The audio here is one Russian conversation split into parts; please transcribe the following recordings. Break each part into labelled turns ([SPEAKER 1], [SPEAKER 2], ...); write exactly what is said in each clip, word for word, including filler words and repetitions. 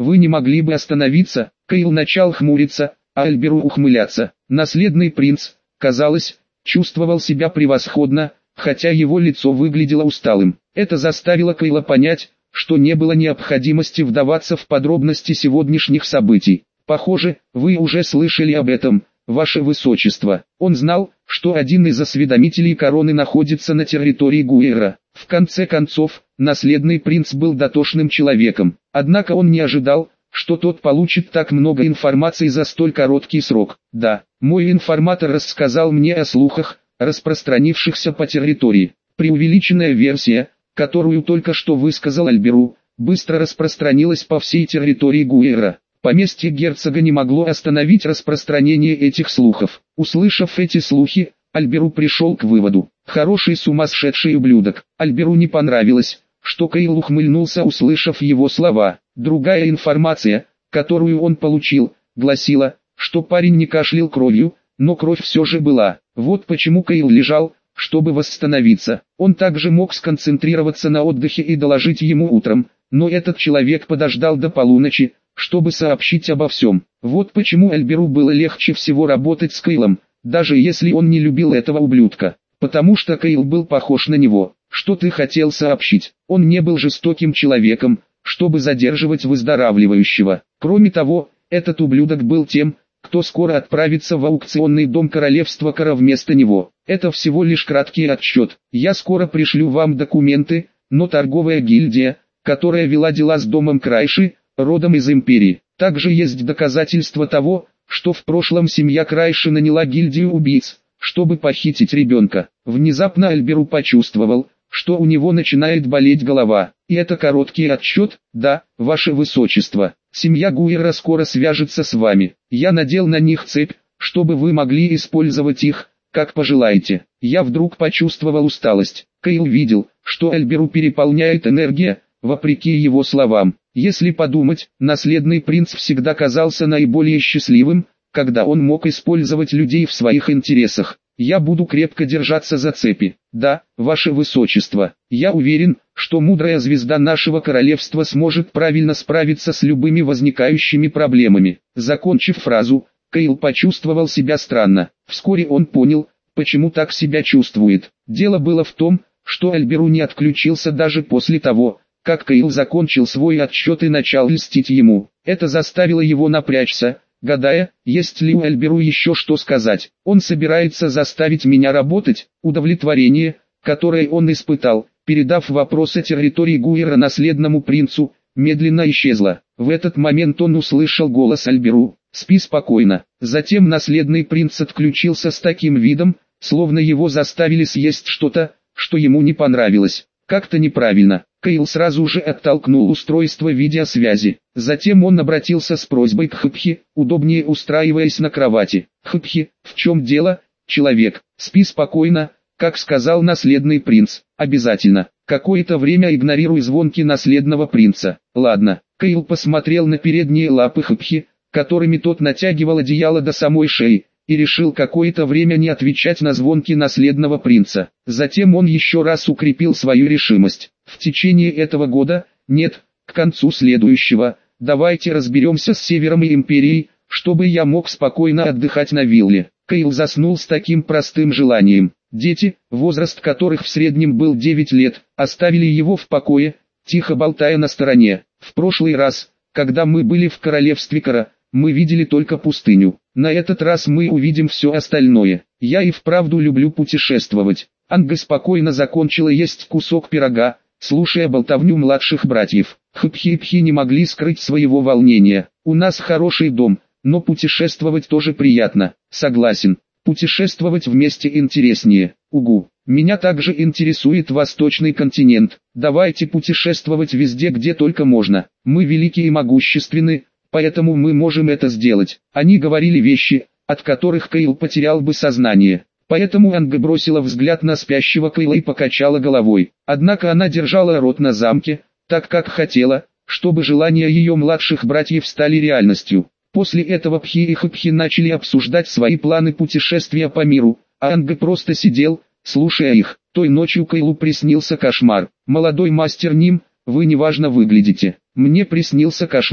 [SPEAKER 1] вы не могли бы остановиться? Кайл начал хмуриться, а Альберу ухмыляться. Наследный принц, казалось, чувствовал себя превосходно, хотя его лицо выглядело усталым. Это заставило Кайла понять, что не было необходимости вдаваться в подробности сегодняшних событий. «Похоже, вы уже слышали об этом, ваше высочество». Он знал, что один из осведомителей короны находится на территории Гуэра. В конце концов, наследный принц был дотошным человеком, однако он не ожидал, что тот получит так много информации за столь короткий срок. «Да, мой информатор рассказал мне о слухах, распространившихся по территории. Преувеличенная версия, которую только что высказал Альберу, быстро распространилась по всей территории Гуэра. Поместье герцога не могло остановить распространение этих слухов. Услышав эти слухи, Альберу пришел к выводу: хороший сумасшедший ублюдок. Альберу не понравилось, что Кайл ухмыльнулся, услышав его слова. Другая информация, которую он получил, гласила, что парень не кашлял кровью, но кровь все же была. Вот почему Кайл лежал, чтобы восстановиться. Он также мог сконцентрироваться на отдыхе и доложить ему утром, но этот человек подождал до полуночи, чтобы сообщить обо всем. Вот почему Альберу было легче всего работать с Кайлом, даже если он не любил этого ублюдка, потому что Кайл был похож на него. Что ты хотел сообщить? Он не был жестоким человеком, чтобы задерживать выздоравливающего. Кроме того, этот ублюдок был тем, кто скоро отправится в аукционный дом королевства Кара вместо него. Это всего лишь краткий отчет. Я скоро пришлю вам документы, но торговая гильдия, которая вела дела с домом Крайши, родом из империи. Также есть доказательства того, что в прошлом семья Крайши наняла гильдию убийц, чтобы похитить ребенка. Внезапно Альберу почувствовал, что у него начинает болеть голова. И это короткий отчет? Да, ваше высочество. Семья Гуэра скоро свяжется с вами. Я надел на них цепь, чтобы вы могли использовать их, как пожелаете. Я вдруг почувствовал усталость. Кайл видел, что Альберу переполняет энергия, вопреки его словам. Если подумать, наследный принц всегда казался наиболее счастливым, когда он мог использовать людей в своих интересах. Я буду крепко держаться за цепи. Да, ваше высочество, я уверен, что мудрая звезда нашего королевства сможет правильно справиться с любыми возникающими проблемами. Закончив фразу, Кайл почувствовал себя странно. Вскоре он понял, почему так себя чувствует. Дело было в том, что Альберу не отключился даже после того, как Кайл закончил свой отчет и начал льстить ему. Это заставило его напрячься, гадая, есть ли у Альберу еще что сказать. Он собирается заставить меня работать. Удовлетворение, которое он испытал, передав вопрос о территории Гуэра наследному принцу, медленно исчезло. В этот момент он услышал голос Альберу: «Спи спокойно». Затем наследный принц отключился с таким видом, словно его заставили съесть что-то, что ему не понравилось. Как-то неправильно. Кайл сразу же оттолкнул устройство видеосвязи. Затем он обратился с просьбой к Хпхи, удобнее устраиваясь на кровати. «Хпхи, в чем дело, человек? Спи спокойно, как сказал наследный принц. Обязательно. Какое-то время игнорируй звонки наследного принца. Ладно». Кайл посмотрел на передние лапы Хпхи, которыми тот натягивал одеяло до самой шеи, и решил какое-то время не отвечать на звонки наследного принца. Затем он еще раз укрепил свою решимость. В течение этого года, нет, к концу следующего, давайте разберемся с Севером и Империей, чтобы я мог спокойно отдыхать на вилле. Кайл заснул с таким простым желанием. Дети, возраст которых в среднем был девять лет, оставили его в покое, тихо болтая на стороне. В прошлый раз, когда мы были в королевстве Кара, мы видели только пустыню. На этот раз мы увидим все остальное. Я и вправду люблю путешествовать. Анга спокойно закончила есть кусок пирога, слушая болтовню младших братьев. Хпхи-пхи не могли скрыть своего волнения. У нас хороший дом, но путешествовать тоже приятно. Согласен. Путешествовать вместе интереснее. Угу. Меня также интересует восточный континент. Давайте путешествовать везде, где только можно. Мы велики и могущественны, поэтому мы можем это сделать. Они говорили вещи, от которых Кайл потерял бы сознание. Поэтому Анга бросила взгляд на спящего Кайла и покачала головой. Однако она держала рот на замке, так как хотела, чтобы желания ее младших братьев стали реальностью. После этого Пхи и Хпхи начали обсуждать свои планы путешествия по миру, а Анга просто сидел, слушая их. Той ночью Кайлу приснился кошмар. «Молодой мастер Ним, вы неважно выглядите. Мне приснился кошмар.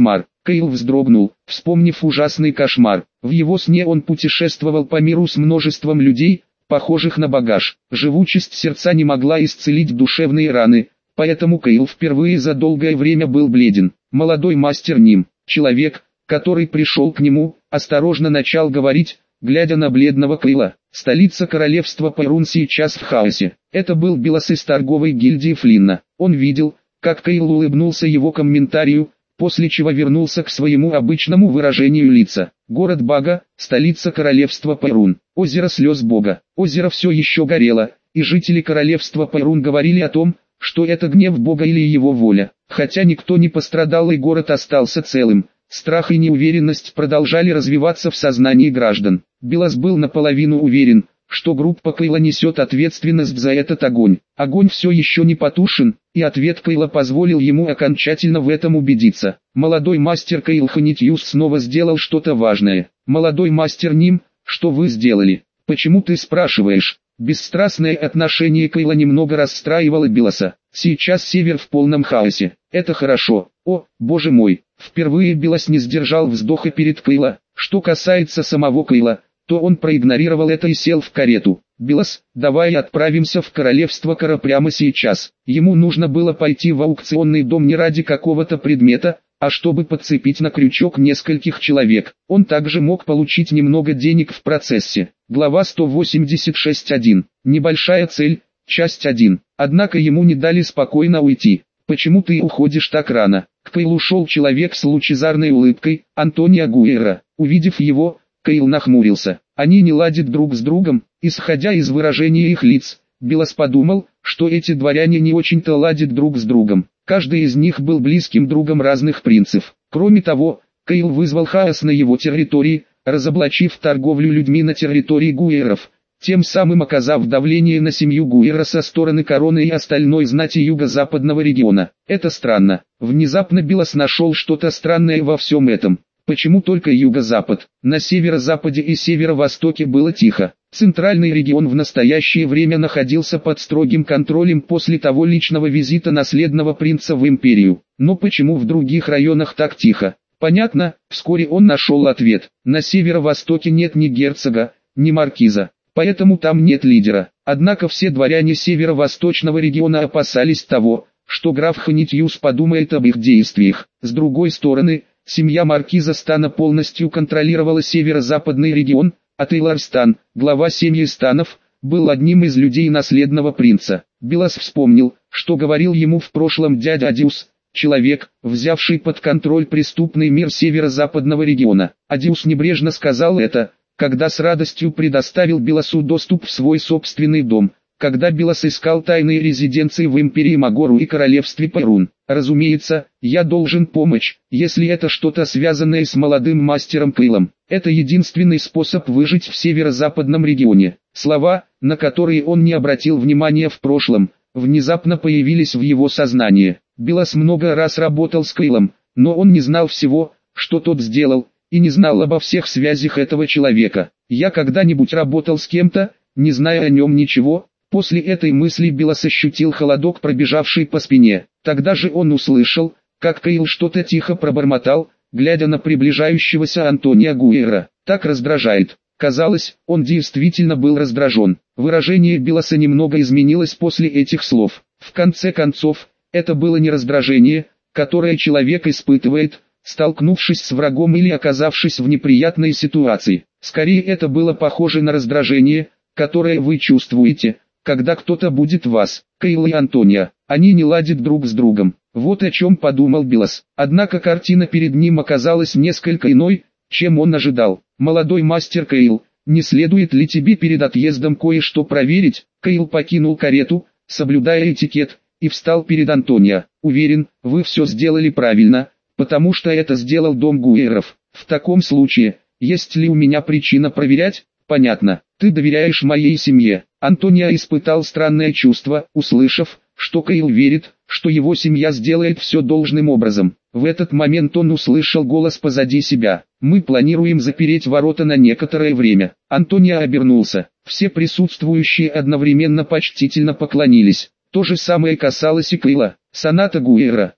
[SPEAKER 1] Кейл вздрогнул, вспомнив ужасный кошмар. В его сне он путешествовал по миру с множеством людей, похожих на багаж. Живучесть сердца не могла исцелить душевные раны, поэтому Кейл впервые за долгое время был бледен. Молодой мастер Ним, человек, который пришел к нему, осторожно начал говорить, глядя на бледного Кейла. Столица королевства Перун сейчас в хаосе. Это был Билас из торговой гильдии Флинна. Он видел, как Кейл улыбнулся его комментарию, после чего вернулся к своему обычному выражению лица. Город Бага, столица королевства Перун, озеро слез Бога. Озеро все еще горело, и жители королевства Перун говорили о том, что это гнев Бога или его воля. Хотя никто не пострадал и город остался целым, страх и неуверенность продолжали развиваться в сознании граждан. Билас был наполовину уверен, что группа Кейла несет ответственность за этот огонь. Огонь все еще не потушен, и ответ Кейла позволил ему окончательно в этом убедиться. Молодой мастер Кейл Ханитьюс снова сделал что-то важное. Молодой мастер Ним, что вы сделали? Почему ты спрашиваешь? Бесстрастное отношение Кейла немного расстраивало Биласа. Сейчас север в полном хаосе. Это хорошо. О, боже мой. Впервые Билас не сдержал вздоха перед Кейла. Что касается самого Кейла, то он проигнорировал это и сел в карету. «Билас, давай отправимся в королевство Кара прямо сейчас». Ему нужно было пойти в аукционный дом не ради какого-то предмета, а чтобы подцепить на крючок нескольких человек. Он также мог получить немного денег в процессе. Глава сто восемьдесят шесть один. Небольшая цель, часть один. Однако ему не дали спокойно уйти. «Почему ты уходишь так рано?» К Кейлу шел человек с лучезарной улыбкой, Антонио Гуэра. Увидев его, Кейл нахмурился. Они не ладят друг с другом. Исходя из выражения их лиц, Билас подумал, что эти дворяне не очень-то ладят друг с другом. Каждый из них был близким другом разных принцев. Кроме того, Кейл вызвал хаос на его территории, разоблачив торговлю людьми на территории Гуэров, тем самым оказав давление на семью Гуэра со стороны короны и остальной знати юго-западного региона. Это странно. Внезапно Билас нашел что-то странное во всем этом. Почему только юго-запад? На северо-западе и северо-востоке было тихо. Центральный регион в настоящее время находился под строгим контролем после того личного визита наследного принца в империю. Но почему в других районах так тихо? Понятно, вскоре он нашел ответ. На северо-востоке нет ни герцога, ни маркиза, поэтому там нет лидера. Однако все дворяне северо-восточного региона опасались того, что граф Ханитьюс подумает об их действиях. С другой стороны, семья маркиза Стана полностью контролировала северо-западный регион, а Тейлор-Стан, глава семьи Станов, был одним из людей наследного принца. Билас вспомнил, что говорил ему в прошлом дядя Адиус, человек, взявший под контроль преступный мир северо-западного региона. Адиус небрежно сказал это, когда с радостью предоставил Биласу доступ в свой собственный дом, когда Билас искал тайные резиденции в империи Магору и королевстве Перун. Разумеется, я должен помочь, если это что-то связанное с молодым мастером Кейлом. Это единственный способ выжить в северо-западном регионе. Слова, на которые он не обратил внимания в прошлом, внезапно появились в его сознании. Билас много раз работал с Кейлом, но он не знал всего, что тот сделал, и не знал обо всех связях этого человека. Я когда-нибудь работал с кем-то, не зная о нем ничего. После этой мысли Билас ощутил холодок, пробежавший по спине. Тогда же он услышал, как Кейл что-то тихо пробормотал, глядя на приближающегося Антонио Гуэра. Так раздражает. Казалось, он действительно был раздражен. Выражение Биласа немного изменилось после этих слов. В конце концов, это было не раздражение, которое человек испытывает, столкнувшись с врагом или оказавшись в неприятной ситуации. Скорее это было похоже на раздражение, которое вы чувствуете, когда кто-то будет вас. Кейл и Антонио, они не ладят друг с другом. Вот о чем подумал Билас. Однако картина перед ним оказалась несколько иной, чем он ожидал. «Молодой мастер Кейл, не следует ли тебе перед отъездом кое-что проверить?» Кейл покинул карету, соблюдая этикет, и встал перед Антонио. «Уверен, вы все сделали правильно, потому что это сделал дом Гуэров. В таком случае, есть ли у меня причина проверять?» «Понятно, ты доверяешь моей семье». Антонио испытал странное чувство, услышав, что Кейл верит, что его семья сделает все должным образом. В этот момент он услышал голос позади себя. «Мы планируем запереть ворота на некоторое время». Антонио обернулся. Все присутствующие одновременно почтительно поклонились. То же самое касалось и Кейла. «Соната Гуэра,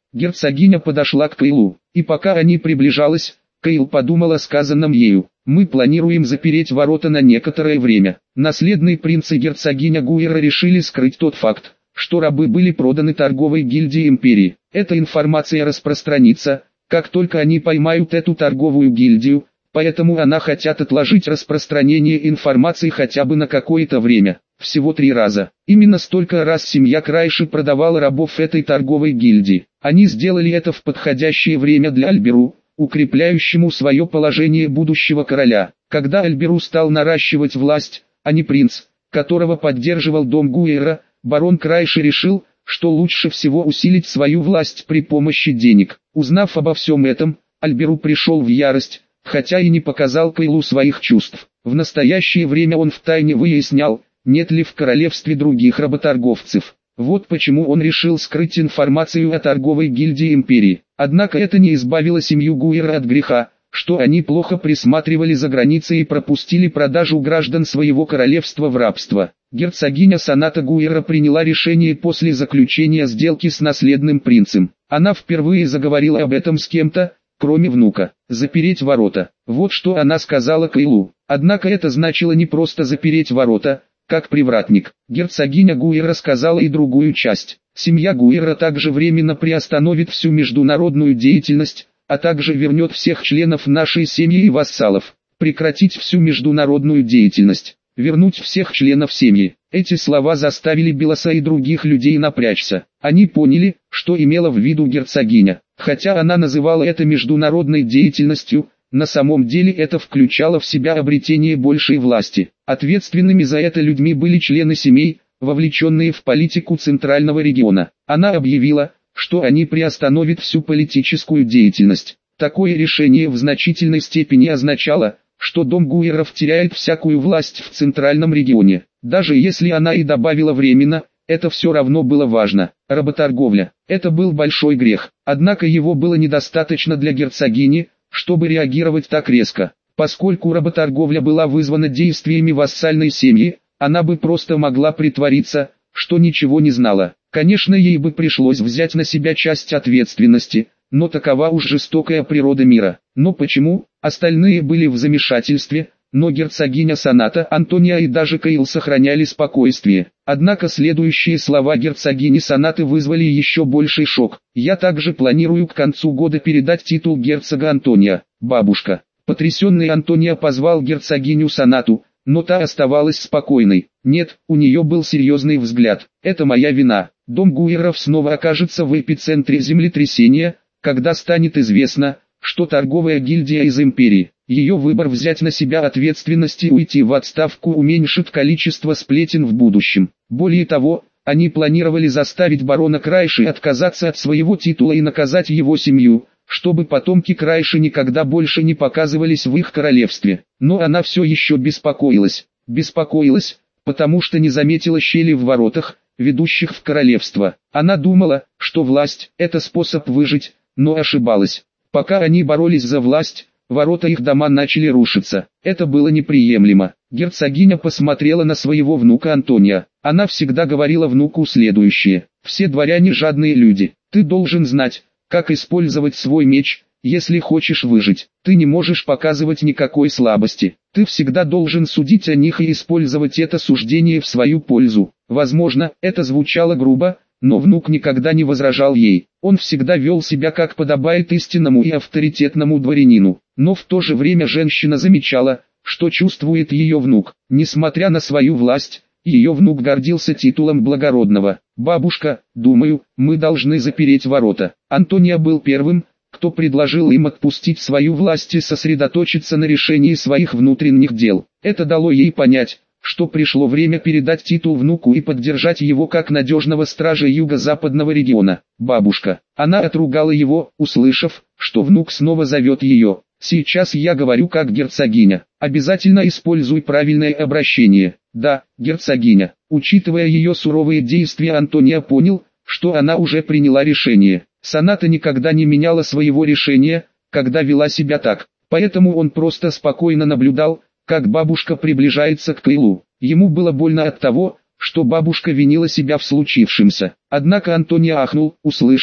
[SPEAKER 1] Герцогиня подошла к Каилу, и пока они приближались, Каил подумал о сказанном ею. «Мы планируем запереть ворота на некоторое время». Наследный принц и герцогиня Гуира решили скрыть тот факт, что рабы были проданы торговой гильдии империи. Эта информация распространится, как только они поймают эту торговую гильдию, поэтому она хотят отложить распространение информации хотя бы на какое-то время. Всего три раза. Именно столько раз семья Крайши продавала рабов этой торговой гильдии. Они сделали это в подходящее время для Альберу, укрепляющему свое положение будущего короля. Когда Альберу стал наращивать власть, а не принц, которого поддерживал дом Гуира, барон Крайши решил, что лучше всего усилить свою власть при помощи денег. Узнав обо всем этом, Альберу пришел в ярость, хотя и не показал Каилу своих чувств. В настоящее время он втайне выяснял, нет ли в королевстве других работорговцев. Вот почему он решил скрыть информацию о торговой гильдии империи. Однако это не избавило семью Гуира от греха, что они плохо присматривали за границей и пропустили продажу граждан своего королевства в рабство. Герцогиня Соната Гуира приняла решение после заключения сделки с наследным принцем. Она впервые заговорила об этом с кем-то, кроме внука. Запереть ворота. Вот что она сказала Каилу. Однако это значило не просто запереть ворота, как привратник. Герцогиня Гуира сказала и другую часть. Семья Гуира также временно приостановит всю международную деятельность, а также вернет всех членов нашей семьи и вассалов. Прекратить всю международную деятельность. Вернуть всех членов семьи. Эти слова заставили Белоса и других людей напрячься. Они поняли, что имела в виду герцогиня. Хотя она называла это международной деятельностью, на самом деле это включало в себя обретение большей власти. Ответственными за это людьми были члены семей, вовлеченные в политику Центрального региона. Она объявила, что они приостановят всю политическую деятельность. Такое решение в значительной степени означало, что дом Гуиров теряет всякую власть в Центральном регионе. Даже если она и добавила временно, это все равно было важно. Работорговля. Это был большой грех. Однако его было недостаточно для герцогини, чтобы реагировать так резко. Поскольку работорговля была вызвана действиями вассальной семьи, она бы просто могла притвориться, что ничего не знала. Конечно, ей бы пришлось взять на себя часть ответственности, но такова уж жестокая природа мира. Но почему? Остальные были в замешательстве, но герцогиня Соната, Антония и даже Каил сохраняли спокойствие. Однако следующие слова герцогини Сонаты вызвали еще больший шок. «Я также планирую к концу года передать титул герцога Антония, бабушка». Потрясенный Антония позвал герцогиню Сонату, но та оставалась спокойной. Нет, у нее был серьезный взгляд. «Это моя вина. Дом Гуиров снова окажется в эпицентре землетрясения, когда станет известно, что торговая гильдия из империи. Ее выбор взять на себя ответственность и уйти в отставку уменьшит количество сплетен в будущем. Более того, они планировали заставить барона Крайши отказаться от своего титула и наказать его семью, чтобы потомки Крайши никогда больше не показывались в их королевстве. Но она все еще беспокоилась. Беспокоилась, потому что не заметила щели в воротах, ведущих в королевство. Она думала, что власть – это способ выжить, но ошибалась. Пока они боролись за власть, ворота их дома начали рушиться. Это было неприемлемо. Герцогиня посмотрела на своего внука Антония. Она всегда говорила внуку следующее: «Все дворяне жадные люди. Ты должен знать, как использовать свой меч, если хочешь выжить. Ты не можешь показывать никакой слабости. Ты всегда должен судить о них и использовать это суждение в свою пользу». Возможно, это звучало грубо, но внук никогда не возражал ей. Он всегда вел себя как подобает истинному и авторитетному дворянину. Но в то же время женщина замечала, что чувствует ее внук. Несмотря на свою власть, ее внук гордился титулом благородного. «Бабушка, думаю, мы должны запереть ворота». Антония был первым, кто предложил им отпустить свою власть и сосредоточиться на решении своих внутренних дел. Это дало ей понять, что пришло время передать титул внуку и поддержать его как надежного стража юго-западного региона. «Бабушка». Она отругала его, услышав, что внук снова зовет ее. «Сейчас я говорю как герцогиня. Обязательно используй правильное обращение». «Да, герцогиня». Учитывая ее суровые действия, Антония понял, что она уже приняла решение. Соната никогда не меняла своего решения, когда вела себя так. Поэтому он просто спокойно наблюдал, как бабушка приближается к Каилу. Ему было больно от того, что бабушка винила себя в случившемся. Однако Антония ахнул, услышав,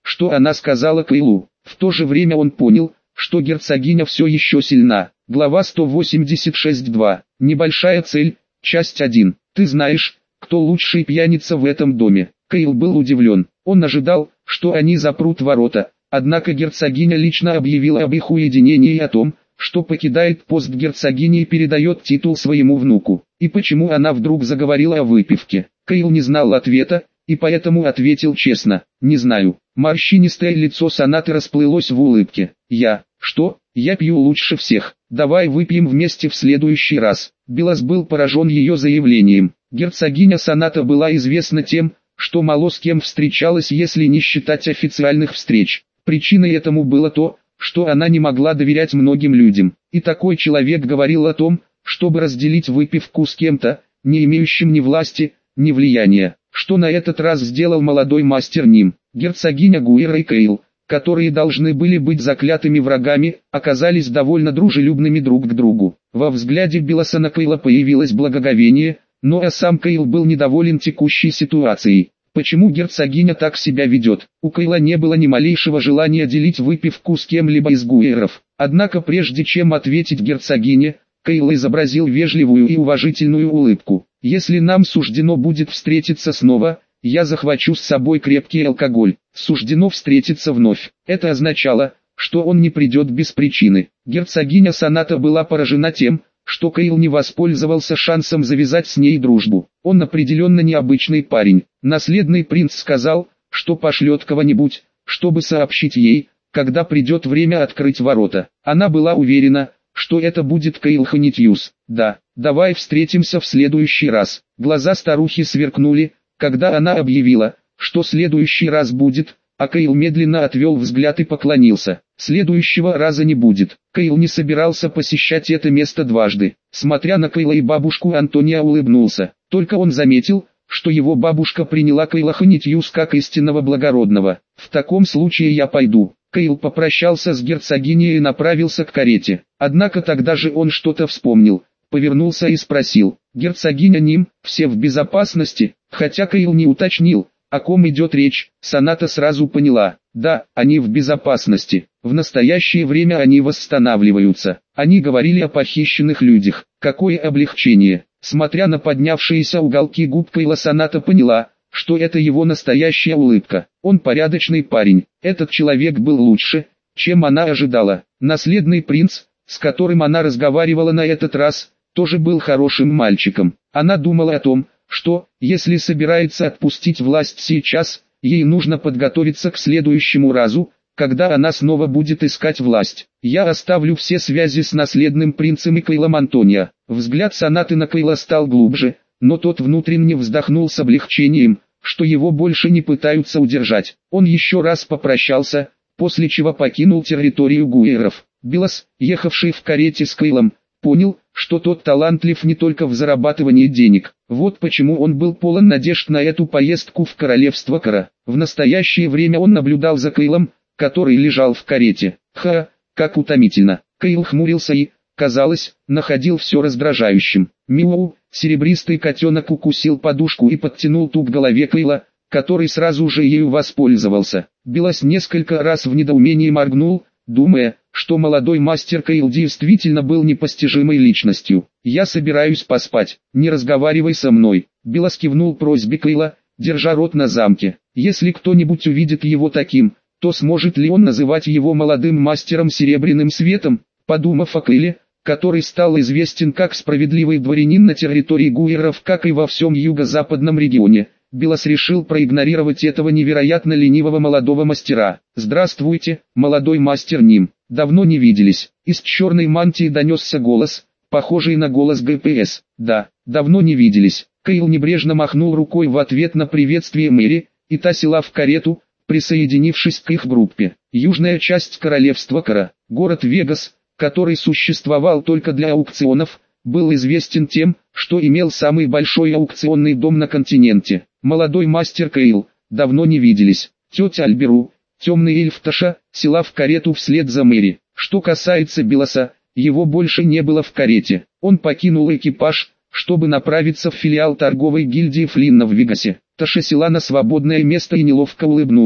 [SPEAKER 1] что она сказала Кейлу. В то же время он понял, что герцогиня все еще сильна. Глава сто восемьдесят шесть два. Небольшая цель. Часть один. Ты знаешь, кто лучший пьяница в этом доме? Кейл был удивлен. Он ожидал, что они запрут ворота. Однако герцогиня лично объявила об их уединении и о том, что покидает пост герцогини и передает титул своему внуку. И почему она вдруг заговорила о выпивке? Кейл не знал ответа, и поэтому ответил честно: не знаю. Морщинистое лицо Сонаты расплылось в улыбке. Я, что, я пью лучше всех, давай выпьем вместе в следующий раз. Билас был поражен ее заявлением. Герцогиня Соната была известна тем, что мало с кем встречалась, если не считать официальных встреч. Причиной этому было то, что она не могла доверять многим людям. И такой человек говорил о том, чтобы разделить выпивку с кем-то, не имеющим ни власти, ни влияния. Что на этот раз сделал молодой мастер Ним? Герцогиня Гуэра и Кейл, которые должны были быть заклятыми врагами, оказались довольно дружелюбными друг к другу. Во взгляде Биласа на Кейла появилось благоговение, но а сам Кейл был недоволен текущей ситуацией. Почему герцогиня так себя ведет? У Кейла не было ни малейшего желания делить выпивку с кем-либо из гуэров. Однако прежде чем ответить герцогине, Кейл изобразил вежливую и уважительную улыбку. Если нам суждено будет встретиться снова, я захвачу с собой крепкий алкоголь. Суждено встретиться вновь. Это означало, что он не придет без причины. Герцогиня Соната была поражена тем, что Кейл не воспользовался шансом завязать с ней дружбу. Он определенно необычный парень. Наследный принц сказал, что пошлет кого-нибудь, чтобы сообщить ей, когда придет время открыть ворота. Она была уверена, что это будет Кейл Ханитьюс. Да, давай встретимся в следующий раз. Глаза старухи сверкнули, когда она объявила, что следующий раз будет, а Кейл медленно отвел взгляд и поклонился. Следующего раза не будет. Кейл не собирался посещать это место дважды. Смотря на Кейла и бабушку, Антония улыбнулся. Только он заметил, что его бабушка приняла Кейла Ханитьюс как истинного благородного. В таком случае я пойду. Кейл попрощался с герцогиней и направился к карете. Однако тогда же он что-то вспомнил, повернулся и спросил: «Герцогиня Ним, все в безопасности?» Хотя Кейл не уточнил, о ком идет речь, Соната сразу поняла: да, они в безопасности. В настоящее время они восстанавливаются. Они говорили о похищенных людях. Какое облегчение! Смотря на поднявшиеся уголки губ Кейла, Соната поняла, что это его настоящая улыбка. Он порядочный парень. Этот человек был лучше, чем она ожидала. Наследный принц, с которым она разговаривала на этот раз, тоже был хорошим мальчиком. Она думала о том, что, если собирается отпустить власть сейчас, ей нужно подготовиться к следующему разу, когда она снова будет искать власть. Я оставлю все связи с наследным принцем и Кейлом Антония. Взгляд Сонаты на Кейла стал глубже, но тот внутренне вздохнул с облегчением, что его больше не пытаются удержать. Он еще раз попрощался, после чего покинул территорию гуэров. Билас, ехавший в карете с Кейлом, понял, что тот талантлив не только в зарабатывании денег. Вот почему он был полон надежд на эту поездку в королевство Кара. В настоящее время он наблюдал за Кейлом, который лежал в карете. Ха, как утомительно. Кейл хмурился и, казалось, находил все раздражающим. Миоу, серебристый котенок укусил подушку и подтянул ту к голове Кейла, который сразу же ею воспользовался. Билас несколько раз в недоумении моргнул, думая, что молодой мастер Кейл действительно был непостижимой личностью. «Я собираюсь поспать, не разговаривай со мной», — Билас кивнул просьбе Кейла, держа рот на замке. Если кто-нибудь увидит его таким, то сможет ли он называть его молодым мастером Серебряным Светом? Подумав о Кейле, который стал известен как справедливый дворянин на территории гуэров, как и во всем юго-западном регионе, Билас решил проигнорировать этого невероятно ленивого молодого мастера. «Здравствуйте, молодой мастер Ним. Давно не виделись». Из черной мантии донесся голос, похожий на голос ГПС. «Да, давно не виделись». Кейл небрежно махнул рукой в ответ на приветствие Мэри, и та села в карету, присоединившись к их группе. Южная часть королевства Кара, город Вегас, который существовал только для аукционов, был известен тем, что имел самый большой аукционный дом на континенте. «Молодой мастер Кейл, давно не виделись». Тетя Альберу, темный эльф Таша, села в карету вслед за Мэри. Что касается Биласа, его больше не было в карете. Он покинул экипаж, чтобы направиться в филиал торговой гильдии Флинна в Вегасе. Таша села на свободное место и неловко улыбнулась.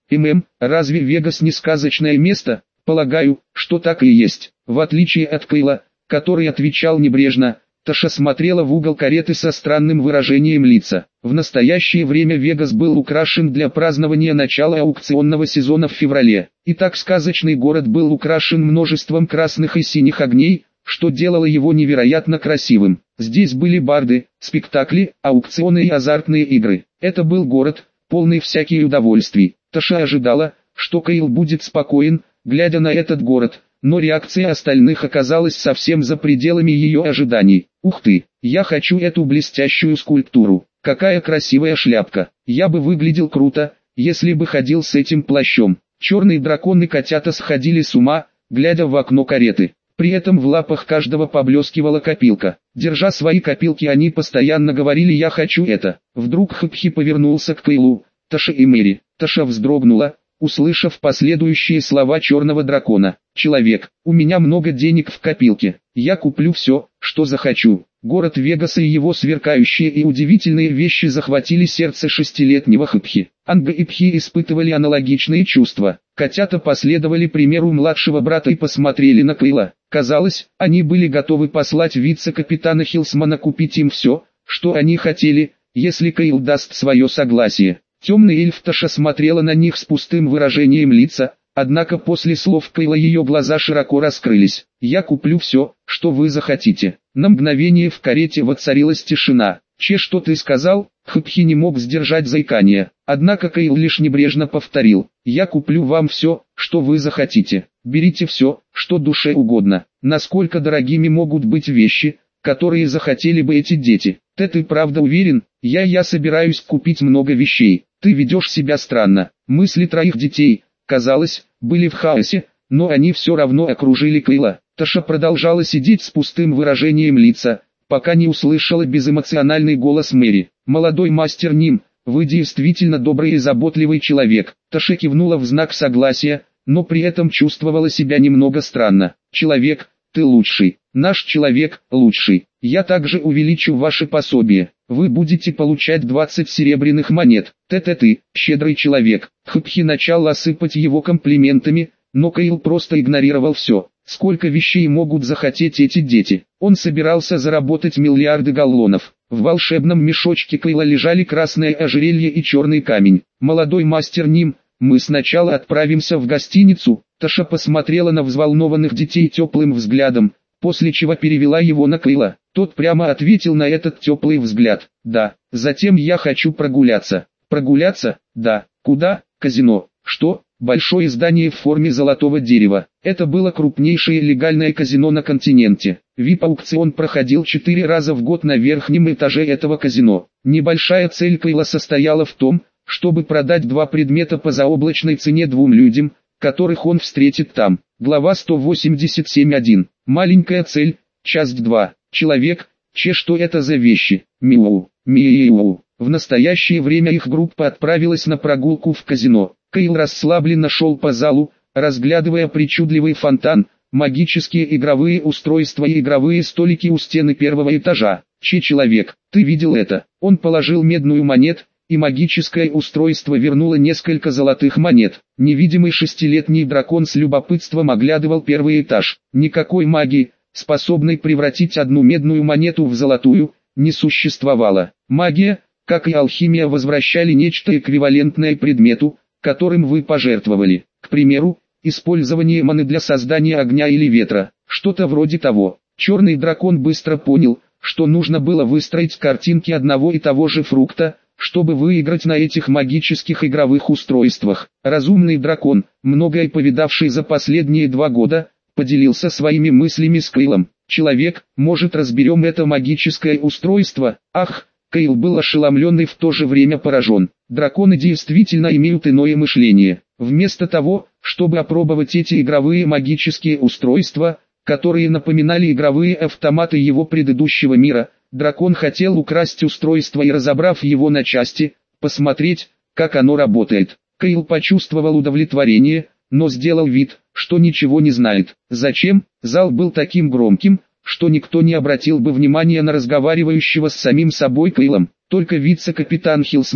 [SPEAKER 1] ММ, разве Вегас не сказочное место? Полагаю, что так и есть. В отличие от Кейла, который отвечал небрежно, Таша смотрела в угол кареты со странным выражением лица. В настоящее время Вегас был украшен для празднования начала аукционного сезона в феврале. И так сказочный город был украшен множеством красных и синих огней, что делало его невероятно красивым. Здесь были барды, спектакли, аукционы и азартные игры. Это был город, полный всяких удовольствий. Таша ожидала, что Кейл будет спокоен, глядя на этот город, но реакция остальных оказалась совсем за пределами ее ожиданий. «Ух ты, я хочу эту блестящую скульптуру, какая красивая шляпка, я бы выглядел круто, если бы ходил с этим плащом». Черные драконы котята сходили с ума, глядя в окно кареты. При этом в лапах каждого поблескивала копилка. Держа свои копилки, они постоянно говорили «я хочу это». Вдруг Хыпхи повернулся к Кейлу, Таше и Мэри. Таша вздрогнула, услышав последующие слова черного дракона. «Человек, у меня много денег в копилке, я куплю все, что захочу». Город Вегаса и его сверкающие и удивительные вещи захватили сердце шестилетнего Хыпхи. Анга и Пхи испытывали аналогичные чувства. Котята последовали примеру младшего брата и посмотрели на Кейла. Казалось, они были готовы послать вице-капитана Хилсмана купить им все, что они хотели, если Кейл даст свое согласие. Темный эльф Таша смотрела на них с пустым выражением лица, однако после слов Кейла ее глаза широко раскрылись. «Я куплю все, что вы захотите». На мгновение в карете воцарилась тишина. «Че, что ты сказал?» Хыпхи не мог сдержать заикание. Однако Кейл лишь небрежно повторил: «Я куплю вам все, что вы захотите. Берите все, что душе угодно». Насколько дорогими могут быть вещи, которые захотели бы эти дети? Ты ты правда уверен? Я я собираюсь купить много вещей. Ты ведешь себя странно. Мысли троих детей, казалось, были в хаосе, но они все равно окружили Кейла. Таша продолжала сидеть с пустым выражением лица, пока не услышала безэмоциональный голос Мэри. «Молодой мастер Ним, вы действительно добрый и заботливый человек». Таша кивнула в знак согласия, но при этом чувствовала себя немного странно. «Человек, ты лучший. Наш человек лучший. Я также увеличу ваше пособие. Вы будете получать двадцать серебряных монет. Ты-ты-ты, щедрый человек». Хыпхи начал осыпать его комплиментами, но Кейл просто игнорировал все. Сколько вещей могут захотеть эти дети? Он собирался заработать миллиарды галлонов. В волшебном мешочке Кейла лежали красное ожерелье и черный камень. «Молодой мастер Ним, мы сначала отправимся в гостиницу». Таша посмотрела на взволнованных детей теплым взглядом, после чего перевела его на Кейла. Тот прямо ответил на этот теплый взгляд: «Да». «Затем я хочу прогуляться». «Прогуляться? Да. Куда?» «Казино». «Что?» Большое здание в форме золотого дерева. Это было крупнейшее легальное казино на континенте. ви ай пи-аукцион проходил четыре раза в год на верхнем этаже этого казино. Небольшая цель Кейла состояла в том, чтобы продать два предмета по заоблачной цене двум людям, которых он встретит там. Глава сто восемьдесят семь точка один. Маленькая цель, часть два. Человек, че что это за вещи? Миу, миу. В настоящее время их группа отправилась на прогулку в казино. Кейл расслабленно шел по залу, разглядывая причудливый фонтан, магические игровые устройства и игровые столики у стены первого этажа. «Че, человек, ты видел это?» Он положил медную монету, и магическое устройство вернуло несколько золотых монет. Невидимый шестилетний дракон с любопытством оглядывал первый этаж. Никакой магии, способной превратить одну медную монету в золотую, не существовало. Магия, как и алхимия, возвращали нечто эквивалентное предмету, которым вы пожертвовали. К примеру, использование маны для создания огня или ветра, что-то вроде того. Черный дракон быстро понял, что нужно было выстроить картинки одного и того же фрукта, чтобы выиграть на этих магических игровых устройствах. Разумный дракон, многое повидавший за последние два года, поделился своими мыслями с Кейлом. «Человек, может, разберем это магическое устройство?» «Ах!» Кейл был ошеломлен и в то же время поражен. Драконы действительно имеют иное мышление. Вместо того, чтобы опробовать эти игровые магические устройства, которые напоминали игровые автоматы его предыдущего мира, дракон хотел украсть устройство и, разобрав его на части, посмотреть, как оно работает. Кейл почувствовал удовлетворение, но сделал вид, что ничего не знает. Зачем? Зал был таким громким, что никто не обратил бы внимания на разговаривающего с самим собой Кейлом. Только вице-капитан Хилсман,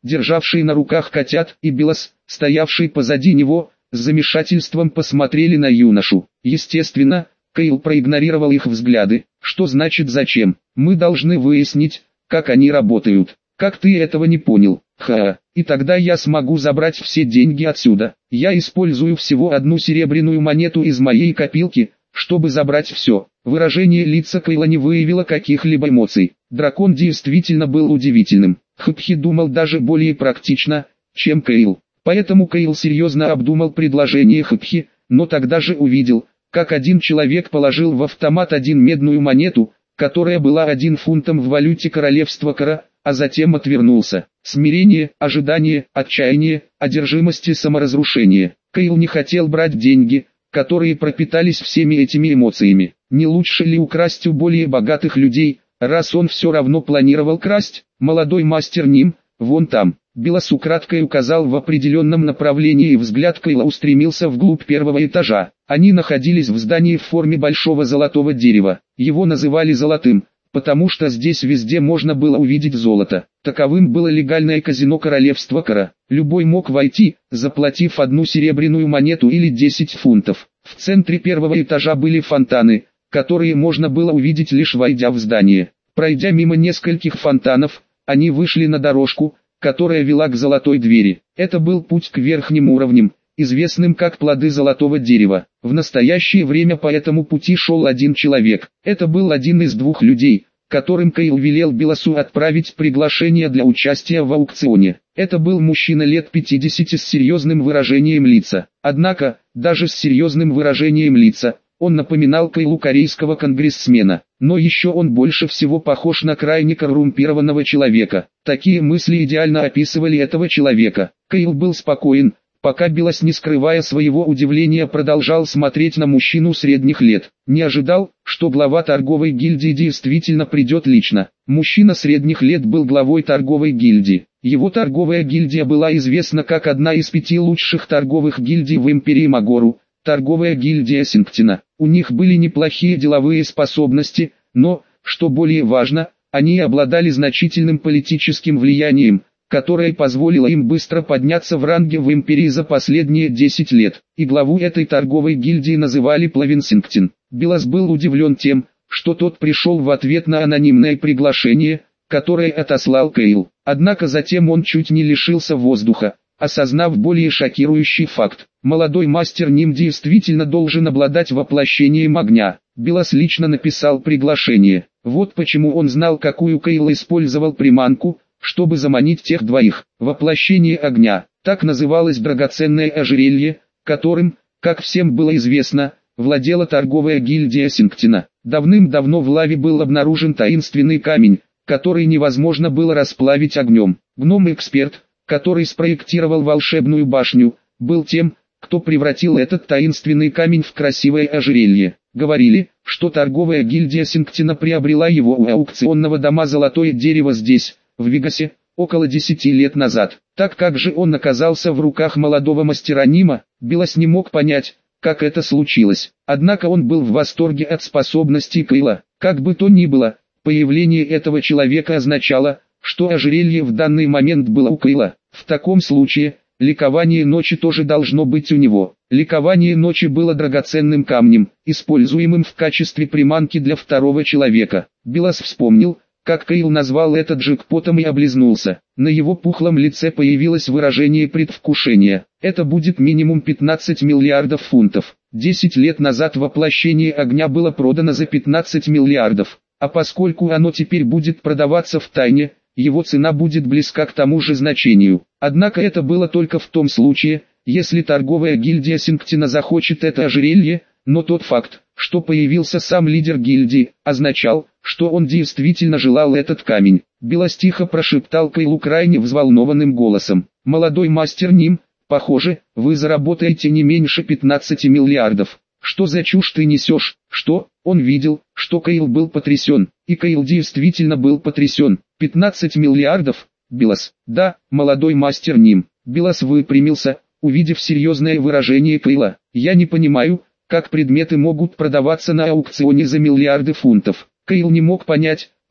[SPEAKER 1] державший на руках котят, и Билас, стоявший позади него, с замешательством посмотрели на юношу. Естественно, Кейл проигнорировал их взгляды. Что значит зачем? Мы должны выяснить, как они работают. Как ты этого не понял? Ха, и тогда я смогу забрать все деньги отсюда. Я использую всего одну серебряную монету из моей копилки, чтобы забрать все. Выражение лица Кейла не выявило каких-либо эмоций. Дракон действительно был удивительным. Хпхи думал даже более практично, чем Кейл. Поэтому Кейл серьезно обдумал предложение Хпхи, но тогда же увидел, как один человек положил в автомат один медную монету, которая была один фунтом в валюте королевства Кара, а затем отвернулся. Смирение, ожидание, отчаяние, одержимость и саморазрушение. Кейл не хотел брать деньги, которые пропитались всеми этими эмоциями. Не лучше ли украсть у более богатых людей, раз он все равно планировал красть? Молодой мастер Ним, вон там. Билас украдкой указал в определенном направлении, и взгляд Кейла устремился вглубь первого этажа. Они находились в здании в форме большого золотого дерева. Его называли золотым, потому что здесь везде можно было увидеть золото. Таковым было легальное казино королевства Кара. Любой мог войти, заплатив одну серебряную монету или десять фунтов. В центре первого этажа были фонтаны, которые можно было увидеть лишь войдя в здание. Пройдя мимо нескольких фонтанов, они вышли на дорожку, которая вела к золотой двери. Это был путь к верхним уровням, известным как плоды золотого дерева. В настоящее время по этому пути шел один человек. Это был один из двух людей, которым Кейл велел Биласу отправить приглашение для участия в аукционе. Это был мужчина лет пятидесяти с серьезным выражением лица. Однако, даже с серьезным выражением лица, он напоминал Кейлу корейского конгрессмена, но еще он больше всего похож на крайне коррумпированного человека. Такие мысли идеально описывали этого человека. Кейл был спокоен, пока Билас, не скрывая своего удивления, продолжал смотреть на мужчину средних лет. Не ожидал, что глава торговой гильдии действительно придет лично. Мужчина средних лет был главой торговой гильдии. Его торговая гильдия была известна как одна из пяти лучших торговых гильдий в империи Магору. Торговая гильдия Синктина. У них были неплохие деловые способности, но, что более важно, они обладали значительным политическим влиянием, которое позволило им быстро подняться в ранге в империи за последние десять лет. И главу этой торговой гильдии называли Плавин Синктин. Билас был удивлен тем, что тот пришел в ответ на анонимное приглашение, которое отослал Кейл. Однако затем он чуть не лишился воздуха, осознав более шокирующий факт. Молодой мастер Ним действительно должен обладать воплощением огня. Билас лично написал приглашение. Вот почему он знал, какую Кейл использовал приманку, чтобы заманить тех двоих. Воплощение огня. Так называлось драгоценное ожерелье, которым, как всем было известно, владела торговая гильдия Синктина. Давным-давно в лаве был обнаружен таинственный камень, который невозможно было расплавить огнем. Гном-эксперт, который спроектировал волшебную башню, был тем, кто превратил этот таинственный камень в красивое ожерелье. Говорили, что торговая гильдия Синктина приобрела его у аукционного дома «Золотое дерево» здесь, в Вегасе, около десяти лет назад. Так как же он оказался в руках молодого мастера Нима, Билас не мог понять, как это случилось. Однако он был в восторге от способностей Кейла. Как бы то ни было, появление этого человека означало, что ожерелье в данный момент было у Кейла. В таком случае, ликование ночи тоже должно быть у него. Ликование ночи было драгоценным камнем, используемым в качестве приманки для второго человека. Билас вспомнил, как Кейл назвал это джекпотом, и облизнулся. На его пухлом лице появилось выражение предвкушения. Это будет минимум пятнадцать миллиардов фунтов. десять лет назад воплощение огня было продано за пятнадцать миллиардов, а поскольку оно теперь будет продаваться в тайне, его цена будет близка к тому же значению. Однако это было только в том случае, если торговая гильдия Синктина захочет это ожерелье, но тот факт, что появился сам лидер гильдии, означал, что он действительно желал этот камень. Билас тихо прошептал Кейлу крайне взволнованным голосом: «Молодой мастер Ним, похоже, вы заработаете не меньше пятнадцати миллиардов. Что за чушь ты несешь?» Что? Он видел, что Кейл был потрясен, и Кейл действительно был потрясен. пятнадцать миллиардов? Билас. Да, молодой мастер Ним. Билас выпрямился, увидев серьезное выражение Кейла. Я не понимаю, как предметы могут продаваться на аукционе за миллиарды фунтов. Кейл не мог понять,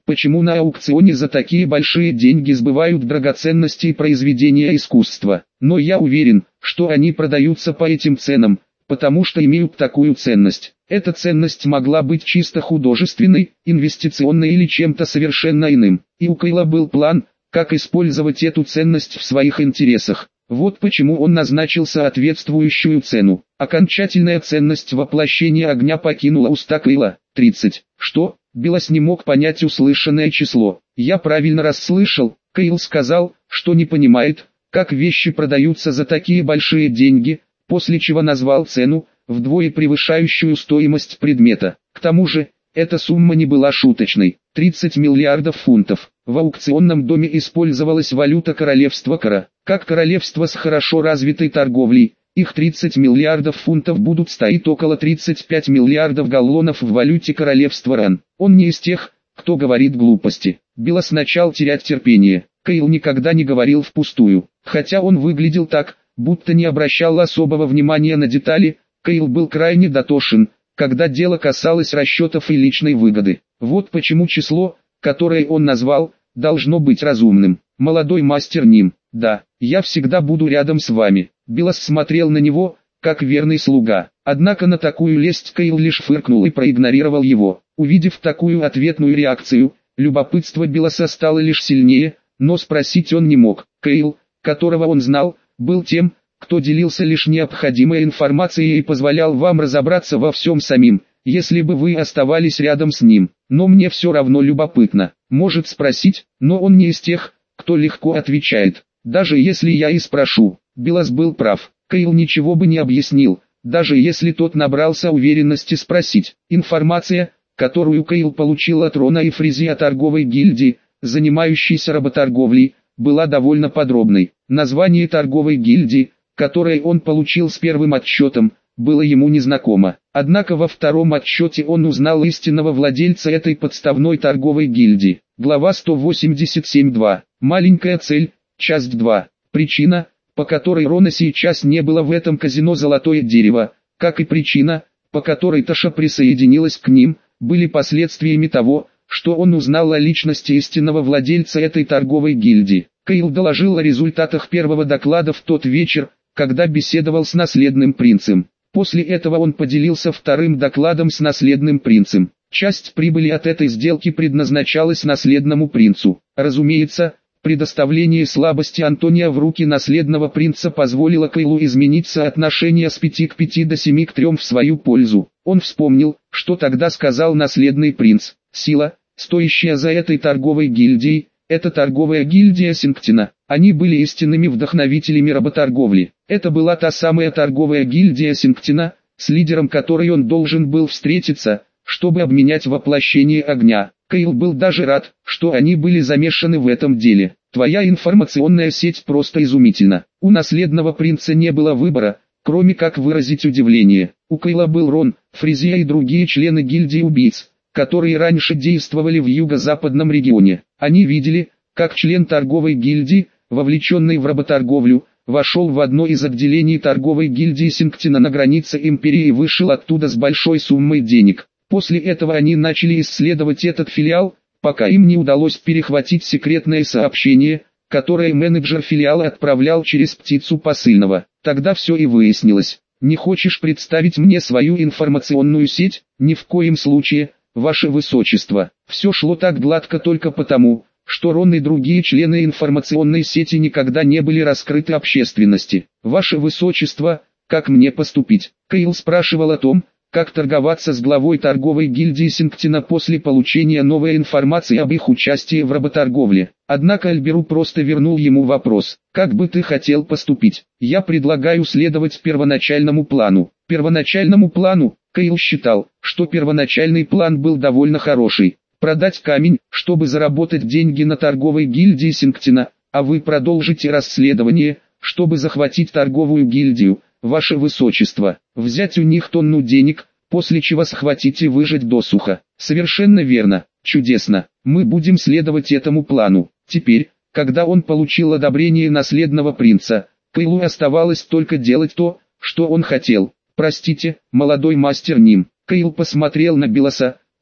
[SPEAKER 1] почему на аукционе за такие большие деньги сбывают драгоценности и произведения искусства. Но я уверен, что они продаются по этим ценам, потому что имеют такую ценность. Эта ценность могла быть чисто художественной, инвестиционной или чем-то совершенно иным. И у Кейла был план, как использовать эту ценность в своих интересах. Вот почему он назначил соответствующую цену. Окончательная ценность воплощения огня покинула уста Кейла. тридцать. Что? Белос не мог понять услышанное число. Я правильно расслышал. Кейл сказал, что не понимает, как вещи продаются за такие большие деньги, после чего назвал цену, вдвое превышающую стоимость предмета. К тому же, эта сумма не была шуточной. тридцать миллиардов фунтов. В аукционном доме использовалась валюта королевства Кара. Как королевство с хорошо развитой торговлей, их тридцать миллиардов фунтов будут стоить около тридцать пять миллиардов галлонов в валюте королевства Ран. Он не из тех, кто говорит глупости. Белос начал терять терпение. Кейл никогда не говорил впустую. Хотя он выглядел так, будто не обращал особого внимания на детали, Кейл был крайне дотошен, когда дело касалось расчетов и личной выгоды. Вот почему число, которое он назвал, должно быть разумным. Молодой мастер Ним, да, я всегда буду рядом с вами. Белос смотрел на него, как верный слуга. Однако на такую лесть Кейл лишь фыркнул и проигнорировал его. Увидев такую ответную реакцию, любопытство Белоса стало лишь сильнее, но спросить он не мог. Кейл, которого он знал, был тем, кто делился лишь необходимой информацией и позволял вам разобраться во всем самим, если бы вы оставались рядом с ним. Но мне все равно любопытно. Может спросить, но он не из тех, кто легко отвечает. Даже если я и спрошу. Белос был прав. Кейл ничего бы не объяснил, даже если тот набрался уверенности спросить. Информация, которую Кейл получил от Рона и Фризи о торговой гильдии, занимающейся работорговлей, была довольно подробной. Название торговой гильдии, которое он получил с первым отчетом, было ему незнакомо. Однако во втором отчете он узнал истинного владельца этой подставной торговой гильдии. Глава сто восемьдесят семь точка два. Маленькая цель, часть два. Причина, по которой Рона сейчас не было в этом казино «Золотое дерево», как и причина, по которой Таша присоединилась к ним, были последствиями того, что он узнал о личности истинного владельца этой торговой гильдии. Кейл доложил о результатах первого доклада в тот вечер, когда беседовал с наследным принцем. После этого он поделился вторым докладом с наследным принцем. Часть прибыли от этой сделки предназначалась наследному принцу. Разумеется, предоставление слабости Антония в руки наследного принца позволило Кейлу изменить соотношение с пяти к пяти до семи к трем в свою пользу. Он вспомнил, что тогда сказал наследный принц. Сила, стоящая за этой торговой гильдией, это торговая гильдия Синктина. Они были истинными вдохновителями работорговли. Это была та самая торговая гильдия Синктина, с лидером которой он должен был встретиться, чтобы обменять воплощение огня. Кейл был даже рад, что они были замешаны в этом деле. Твоя информационная сеть просто изумительна. У наследного принца не было выбора, кроме как выразить удивление. У Кейла был Рон, Фризия и другие члены гильдии убийц, которые раньше действовали в юго-западном регионе. Они видели, как член торговой гильдии, вовлеченный в работорговлю, вошел в одно из отделений торговой гильдии Синктина на границе империи и вышел оттуда с большой суммой денег. После этого они начали исследовать этот филиал, пока им не удалось перехватить секретное сообщение, которое менеджер филиала отправлял через птицу посыльного. Тогда все и выяснилось. Не хочешь представить мне свою информационную сеть? Ни в коем случае, ваше высочество. Все шло так гладко только потому, что Рон и другие члены информационной сети никогда не были раскрыты общественности. Ваше высочество, как мне поступить? Кейл спрашивал о том, как торговаться с главой торговой гильдии Синктина после получения новой информации об их участии в работорговле. Однако Альберу просто вернул ему вопрос: как бы ты хотел поступить? Я предлагаю следовать первоначальному плану. Первоначальному плану? Кейл считал, что первоначальный план был довольно хороший. Продать камень, чтобы заработать деньги на торговой гильдии Синктина, а вы продолжите расследование, чтобы захватить торговую гильдию. Ваше высочество, взять у них тонну денег, после чего схватить и выжать досуха. Совершенно верно, чудесно, мы будем следовать этому плану. Теперь, когда он получил одобрение наследного принца, Кейлу оставалось только делать то, что он хотел. Простите, молодой мастер Ним. Кейл посмотрел на Белоса,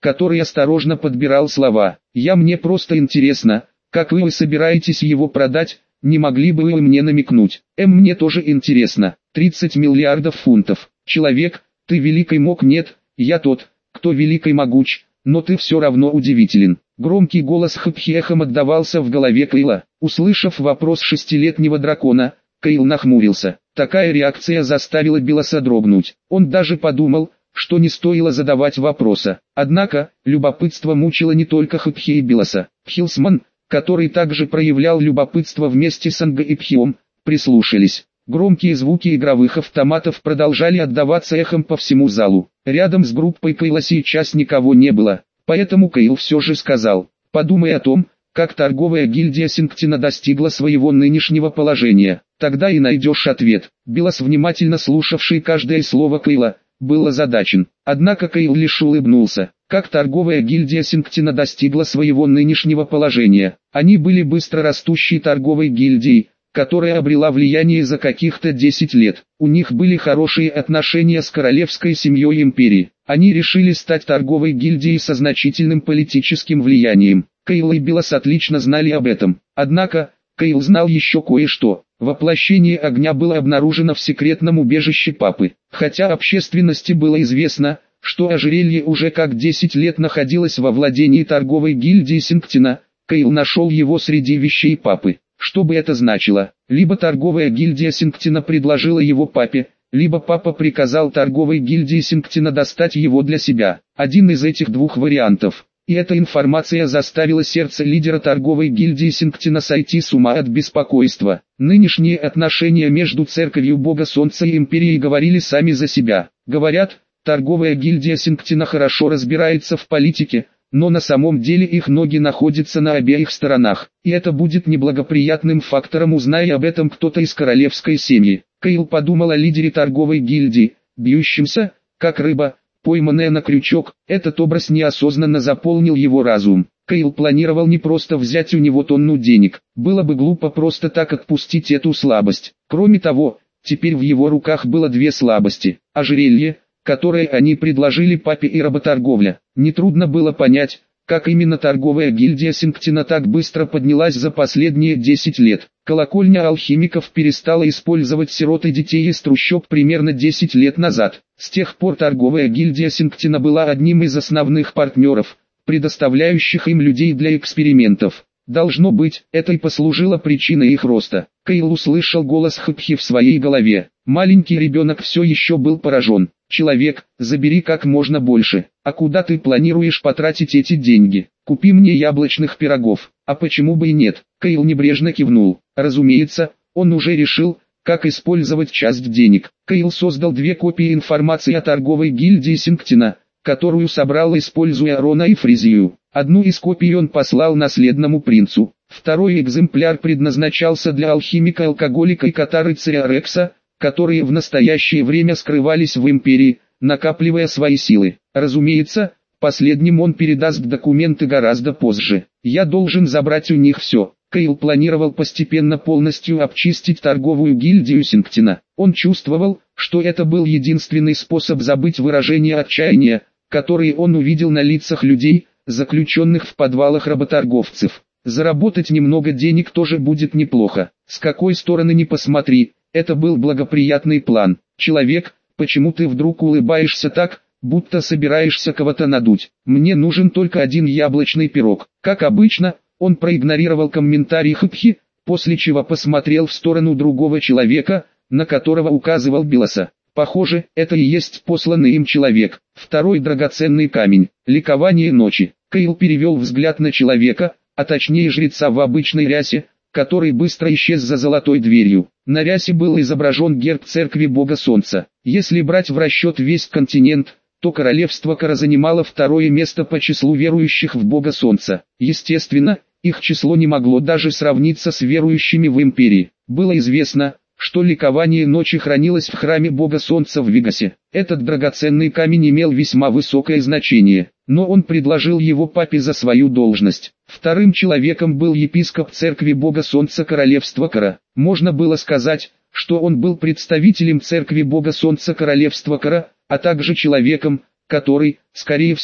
[SPEAKER 1] который осторожно подбирал слова. «Я мне просто интересно, как вы собираетесь его продать, не могли бы вы мне намекнуть? Эм, мне тоже интересно. тридцать миллиардов фунтов. Человек, ты великий мог, нет, я тот, кто великий могуч, но ты все равно удивителен». Громкий голос Хэпхи эхом отдавался в голове Кейла. Услышав вопрос шестилетнего дракона, Кейл нахмурился. Такая реакция заставила Биласа дрогнуть. Он даже подумал, что не стоило задавать вопроса. Однако, любопытство мучило не только Хэпхи и Биласа. Хилсман, который также проявлял любопытство вместе с Анго и Пхиом, прислушались. Громкие звуки игровых автоматов продолжали отдаваться эхом по всему залу. Рядом с группой Кейла сейчас никого не было, поэтому Кейл все же сказал: «Подумай о том, как торговая гильдия Синктина достигла своего нынешнего положения, тогда и найдешь ответ». Билас, внимательно слушавший каждое слово Кейла, был озадачен. Однако Кейл лишь улыбнулся. Как торговая гильдия Синктина достигла своего нынешнего положения? Они были быстро растущей торговой гильдией, которая обрела влияние за каких-то десять лет. У них были хорошие отношения с королевской семьей империи. Они решили стать торговой гильдией со значительным политическим влиянием. Кейл и Билас отлично знали об этом. Однако, Кейл знал еще кое-что. Воплощение огня было обнаружено в секретном убежище папы. Хотя общественности было известно, что ожерелье уже как десять лет находилось во владении торговой гильдии Синктина, Кейл нашел его среди вещей папы. Что бы это значило? Либо торговая гильдия Синктина предложила его папе, либо папа приказал торговой гильдии Синктина достать его для себя. Один из этих двух вариантов. И эта информация заставила сердце лидера торговой гильдии Синктина сойти с ума от беспокойства. Нынешние отношения между церковью Бога Солнца и империей говорили сами за себя. Говорят, торговая гильдия Синктина хорошо разбирается в политике, но на самом деле их ноги находятся на обеих сторонах. И это будет неблагоприятным фактором, узная об этом кто-то из королевской семьи. Кейл подумал о лидере торговой гильдии, бьющемся, как рыба, пойманная на крючок. Этот образ неосознанно заполнил его разум. Кейл планировал не просто взять у него тонну денег. Было бы глупо просто так отпустить эту слабость. Кроме того, теперь в его руках было две слабости. Ожерелье, которое они предложили папе, и работорговля. Нетрудно было понять, как именно торговая гильдия Синктина так быстро поднялась за последние десять лет. Колокольня алхимиков перестала использовать сирот и детей из трущоб примерно десять лет назад. С тех пор торговая гильдия Синктина была одним из основных партнеров, предоставляющих им людей для экспериментов. Должно быть, это и послужило причиной их роста. Кейл услышал голос Хэпхи в своей голове. Маленький ребенок все еще был поражен. «Человек, забери как можно больше. А куда ты планируешь потратить эти деньги? Купи мне яблочных пирогов». «А почему бы и нет?» Кейл небрежно кивнул. Разумеется, он уже решил, как использовать часть денег. Кейл создал две копии информации о торговой гильдии Синктина, которую собрал, используя Рона и Фризию. Одну из копий он послал наследному принцу. Второй экземпляр предназначался для алхимика-алкоголика и кота-рыцаря Рекса, которые в настоящее время скрывались в империи, накапливая свои силы. Разумеется, последним он передаст документы гораздо позже. Я должен забрать у них все. Кейл планировал постепенно полностью обчистить торговую гильдию Синктина. Он чувствовал, что это был единственный способ забыть выражение отчаяния, которые он увидел на лицах людей, заключенных в подвалах работорговцев. Заработать немного денег тоже будет неплохо. С какой стороны ни посмотри, это был благоприятный план. «Человек, почему ты вдруг улыбаешься так, будто собираешься кого-то надуть? Мне нужен только один яблочный пирог». Как обычно, он проигнорировал комментарий Хэпхи, после чего посмотрел в сторону другого человека, на которого указывал Биласа. Похоже, это и есть посланный им человек. Второй драгоценный камень. Ликование ночи. Кейл перевел взгляд на человека, а точнее жреца в обычной рясе, который быстро исчез за золотой дверью. На рясе был изображен герб церкви Бога Солнца. Если брать в расчет весь континент, то королевство Кара занимало второе место по числу верующих в Бога Солнца. Естественно, их число не могло даже сравниться с верующими в империи. Было известно, что ликование ночи хранилось в храме Бога Солнца в Вегасе. Этот драгоценный камень имел весьма высокое значение, но он предложил его папе за свою должность. Вторым человеком был епископ церкви Бога Солнца королевства Кара. Можно было сказать, что он был представителем церкви Бога Солнца королевства Кара, а также человеком, который, скорее всего,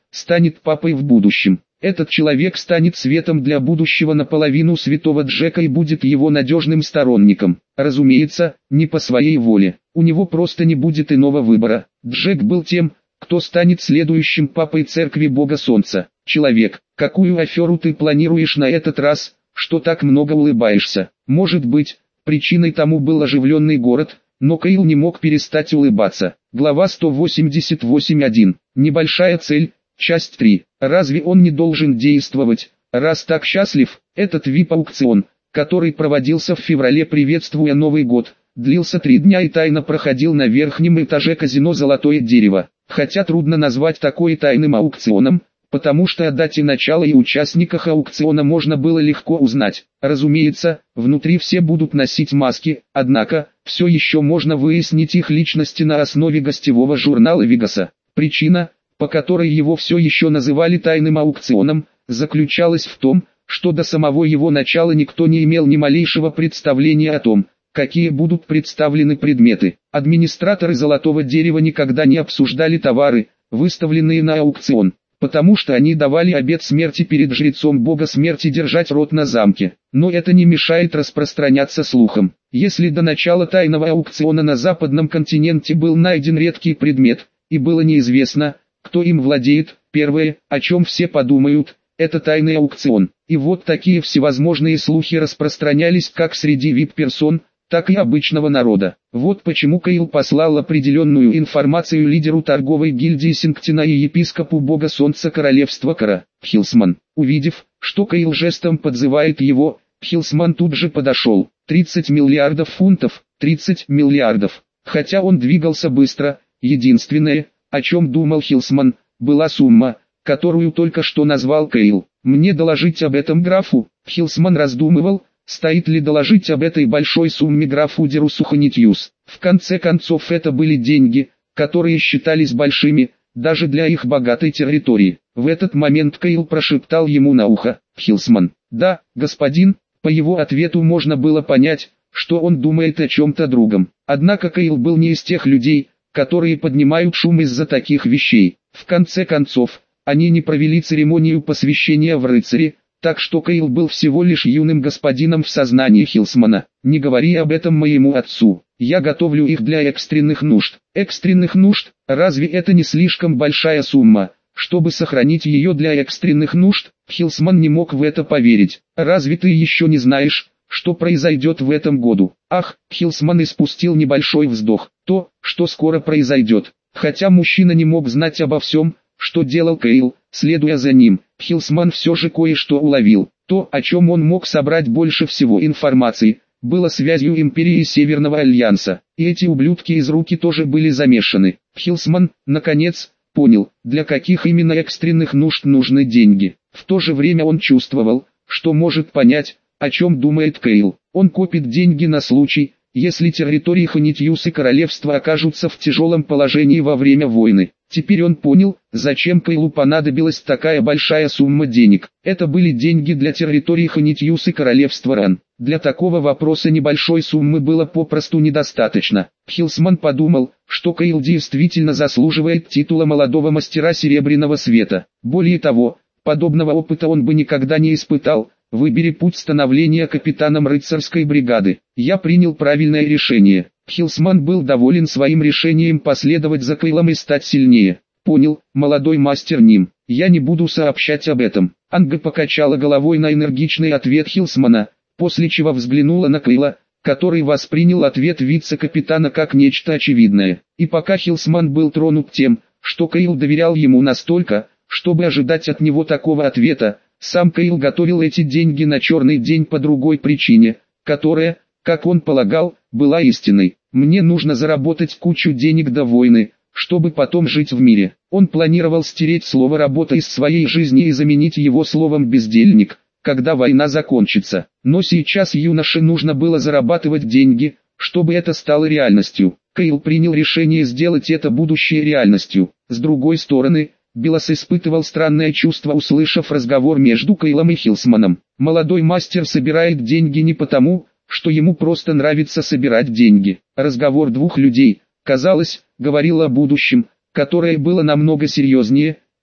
[SPEAKER 1] станет папой в будущем. Этот человек станет светом для будущего наполовину святого Джека и будет его надежным сторонником. Разумеется, не по своей воле. У него просто не будет иного выбора. Джек был тем, кто станет следующим папой церкви Бога Солнца. Человек, какую аферу ты планируешь на этот раз, что так много улыбаешься? Может быть, причиной тому был оживленный город, но Кейл не мог перестать улыбаться. Глава сто восемьдесят восемь один. Небольшая цель. Часть три. Разве он не должен действовать, раз так счастлив? Этот ви ай пи-аукцион, который проводился в феврале, приветствуя Новый год, длился три дня и тайно проходил на верхнем этаже казино «Золотое дерево». Хотя трудно назвать такое тайным аукционом, потому что о дате начала и участниках аукциона можно было легко узнать. Разумеется, внутри все будут носить маски, однако, все еще можно выяснить их личности на основе гостевого журнала Вегаса. Причина, по которой его все еще называли тайным аукционом, заключалась в том, что до самого его начала никто не имел ни малейшего представления о том, какие будут представлены предметы. Администраторы «Золотого дерева» никогда не обсуждали товары, выставленные на аукцион, потому что они давали обет смерти перед жрецом бога смерти держать рот на замке. Но это не мешает распространяться слухам. Если до начала тайного аукциона на западном континенте был найден редкий предмет, и было неизвестно, кто им владеет, первое, о чем все подумают, это тайный аукцион. И вот такие всевозможные слухи распространялись как среди ви ай пи-персон, так и обычного народа. Вот почему Кейл послал определенную информацию лидеру торговой гильдии Синктина и епископу бога солнца королевства Кара, Хилсман. Увидев, что Кейл жестом подзывает его, Хилсман тут же подошел. тридцать миллиардов фунтов, тридцать миллиардов. Хотя он двигался быстро, единственное, о чем думал Хилсман, была сумма, которую только что назвал Кейл. Мне доложить об этом графу? Хилсман раздумывал, стоит ли доложить об этой большой сумме графу Дерусу Хонитьюс. В конце концов, это были деньги, которые считались большими, даже для их богатой территории. В этот момент Кейл прошептал ему на ухо: «Хилсман». «Да, господин». По его ответу можно было понять, что он думает о чем-то другом. Однако Кейл был не из тех людей, которые поднимают шум из-за таких вещей. В конце концов, они не провели церемонию посвящения в рыцари, так что Кейл был всего лишь юным господином в сознании Хилсмана. «Не говори об этом моему отцу, я готовлю их для экстренных нужд». «Экстренных нужд? Разве это не слишком большая сумма, чтобы сохранить ее для экстренных нужд?» Хилсман не мог в это поверить. «Разве ты еще не знаешь, что произойдет в этом году?» «Ах!» Хилсман испустил небольшой вздох. «То, что скоро произойдет». Хотя мужчина не мог знать обо всем, что делал Кейл, следуя за ним, Хилсман все же кое-что уловил. То, о чем он мог собрать больше всего информации, было связью Империи и Северного Альянса, и эти ублюдки из руки тоже были замешаны. Хилсман, наконец, понял, для каких именно экстренных нужд нужны деньги. В то же время он чувствовал, что может понять, о чем думает Кейл. Он копит деньги на случай, если территории Хонитьюс и королевства окажутся в тяжелом положении во время войны. Теперь он понял, зачем Кейлу понадобилась такая большая сумма денег. Это были деньги для территории Хонитьюс и королевства Ран. Для такого вопроса небольшой суммы было попросту недостаточно. Хилсман подумал, что Кейл действительно заслуживает титула молодого мастера Серебряного Света. Более того, подобного опыта он бы никогда не испытал. Выбери путь становления капитаном рыцарской бригады. Я принял правильное решение. Хилсман был доволен своим решением последовать за Кейлом и стать сильнее. Понял, молодой мастер Ним, я не буду сообщать об этом. Анга покачала головой на энергичный ответ Хилсмана, после чего взглянула на Кейла, который воспринял ответ вице-капитана как нечто очевидное. И пока Хилсман был тронут тем, что Кейл доверял ему настолько, чтобы ожидать от него такого ответа, сам Кейл готовил эти деньги на черный день по другой причине, которая, как он полагал, была истинной. «Мне нужно заработать кучу денег до войны, чтобы потом жить в мире». Он планировал стереть слово «работа» из своей жизни и заменить его словом «бездельник», когда война закончится. Но сейчас юноше нужно было зарабатывать деньги, чтобы это стало реальностью. Кейл принял решение сделать это будущее реальностью. С другой стороны, Белос испытывал странное чувство, услышав разговор между Кейлом и Хилсманом. Молодой мастер собирает деньги не потому, что ему просто нравится собирать деньги. Разговор двух людей, казалось, говорил о будущем, которое было намного серьезнее,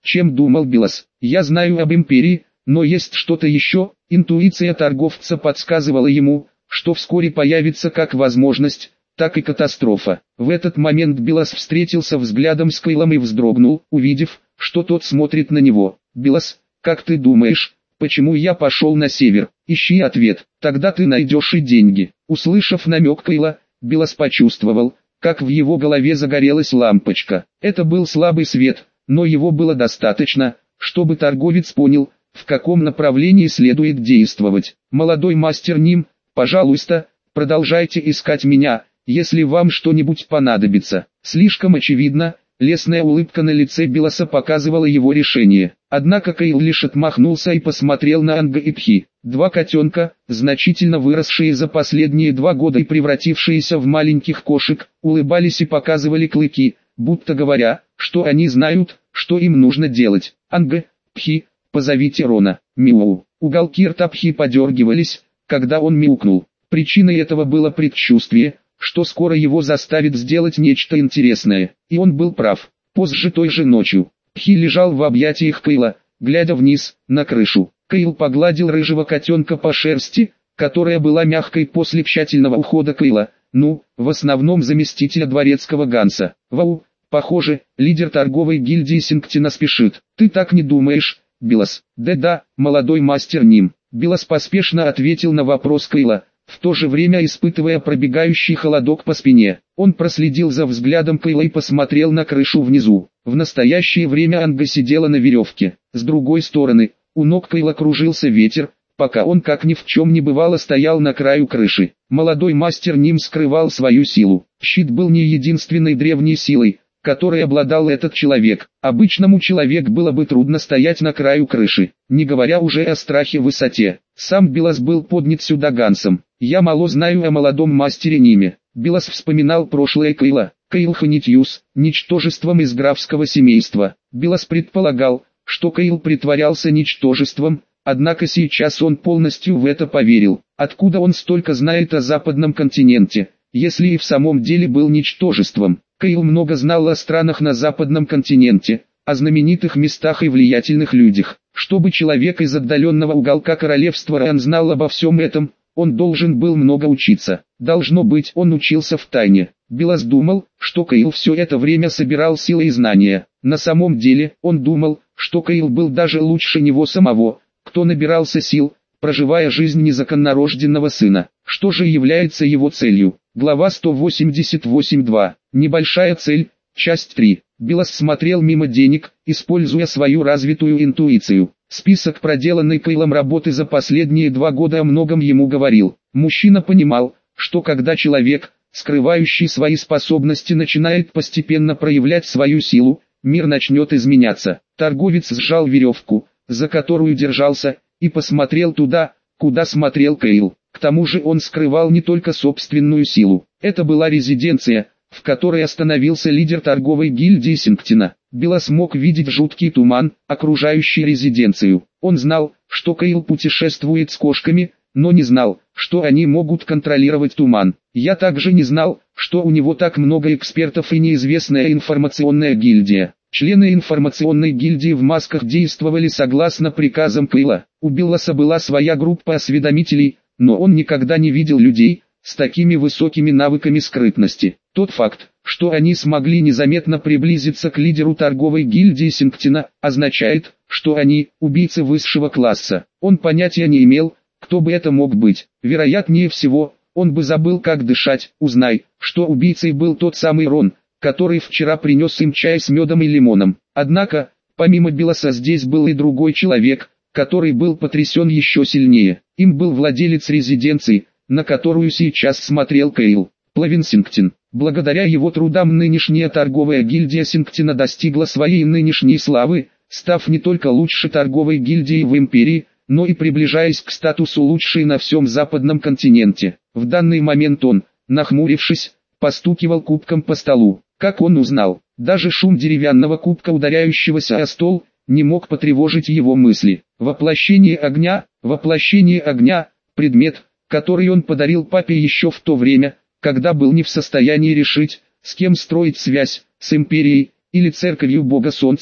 [SPEAKER 1] чем думал Белос. Я знаю об империи, но есть что-то еще. Интуиция торговца подсказывала ему, что вскоре появится как возможность, так и катастрофа. В этот момент Белос встретился взглядом с Кейлом и вздрогнул, увидев, что тот смотрит на него. «Белос, как ты думаешь, почему я пошел на север? Ищи ответ, тогда ты найдешь и деньги». Услышав намек Кейла, Белос почувствовал, как в его голове загорелась лампочка. Это был слабый свет, но его было достаточно, чтобы торговец понял, в каком направлении следует действовать. «Молодой мастер Ним, пожалуйста, продолжайте искать меня, если вам что-нибудь понадобится». Слишком очевидно, лесная улыбка на лице Белоса показывала его решение. Однако Кейл лишь отмахнулся и посмотрел на Анга и Пхи. Два котенка, значительно выросшие за последние два года и превратившиеся в маленьких кошек, улыбались и показывали клыки, будто говоря, что они знают, что им нужно делать. «Анга, Пхи, позовите Рона». Мяу. Уголки рта Пхи подергивались, когда он мяукнул. Причиной этого было предчувствие, что скоро его заставит сделать нечто интересное. И он был прав. Позже той же ночью, Пхи лежал в объятиях Кейла, глядя вниз, на крышу. Кейл погладил рыжего котенка по шерсти, которая была мягкой после тщательного ухода Кейла, ну, в основном заместителя дворецкого Ганса. «Вау, похоже, лидер торговой гильдии Синктина спешит. Ты так не думаешь, Белос?» «Да-да, молодой мастер Ним». Белос поспешно ответил на вопрос Кейла, в то же время испытывая пробегающий холодок по спине. Он проследил за взглядом Кейла и посмотрел на крышу внизу. В настоящее время Анга сидела на веревке. С другой стороны, у ног Кейла кружился ветер, пока он как ни в чем не бывало стоял на краю крыши. Молодой мастер Ним скрывал свою силу. Щит был не единственной древней силой, которой обладал этот человек. Обычному человеку было бы трудно стоять на краю крыши, не говоря уже о страхе в высоте. Сам Белос был поднят сюда Гансом. «Я мало знаю о молодом мастере Ниме». Белос вспоминал прошлое Кейла. Кейл Ханитьюс, ничтожеством из графского семейства. Белос предполагал, что Кейл притворялся ничтожеством, однако сейчас он полностью в это поверил. Откуда он столько знает о западном континенте, если и в самом деле был ничтожеством? Кейл много знал о странах на западном континенте, о знаменитых местах и влиятельных людях. Чтобы человек из отдаленного уголка королевства Ран знал обо всем этом, он должен был много учиться. Должно быть, он учился в тайне. Белос думал, что Кейл все это время собирал силы и знания. На самом деле, он думал, что Кейл был даже лучше него самого, кто набирался сил, проживая жизнь незаконнорожденного сына. Что же является его целью? Глава сто восемьдесят восемь два. Небольшая цель, часть три. Белос смотрел мимо денег, используя свою развитую интуицию. Список проделанной Кейлом работы за последние два года о многом ему говорил. Мужчина понимал, что когда человек, скрывающий свои способности, начинает постепенно проявлять свою силу, мир начнет изменяться. Торговец сжал веревку, за которую держался, и посмотрел туда, куда смотрел Кейл. К тому же он скрывал не только собственную силу. Это была резиденция, в которой остановился лидер торговой гильдии Синктина. Белос мог видеть жуткий туман, окружающий резиденцию. Он знал, что Кейл путешествует с кошками, но не знал, что они могут контролировать туман. Я также не знал, что у него так много экспертов и неизвестная информационная гильдия. Члены информационной гильдии в масках действовали согласно приказам Кейла. У Белоса была своя группа осведомителей, но он никогда не видел людей с такими высокими навыками скрытности. Тот факт, что они смогли незаметно приблизиться к лидеру торговой гильдии Синктина, означает, что они – убийцы высшего класса. Он понятия не имел, кто бы это мог быть. Вероятнее всего, он бы забыл, как дышать. Узнай, что убийцей был тот самый Рон, который вчера принес им чай с медом и лимоном. Однако, помимо Белоса здесь был и другой человек, который был потрясен еще сильнее. Им был владелец резиденции, на которую сейчас смотрел Кейл. Плавин Синктин. Благодаря его трудам нынешняя торговая гильдия Синктина достигла своей нынешней славы, став не только лучшей торговой гильдией в империи, но и приближаясь к статусу лучшей на всем западном континенте. В данный момент он, нахмурившись, постукивал кубком по столу. Как он узнал, даже шум деревянного кубка, ударяющегося о стол, не мог потревожить его мысли. Воплощение огня, воплощение огня, предмет, который он подарил папе еще в то время, когда был не в состоянии решить, с кем строить связь, с империей, или церковью бога солнца,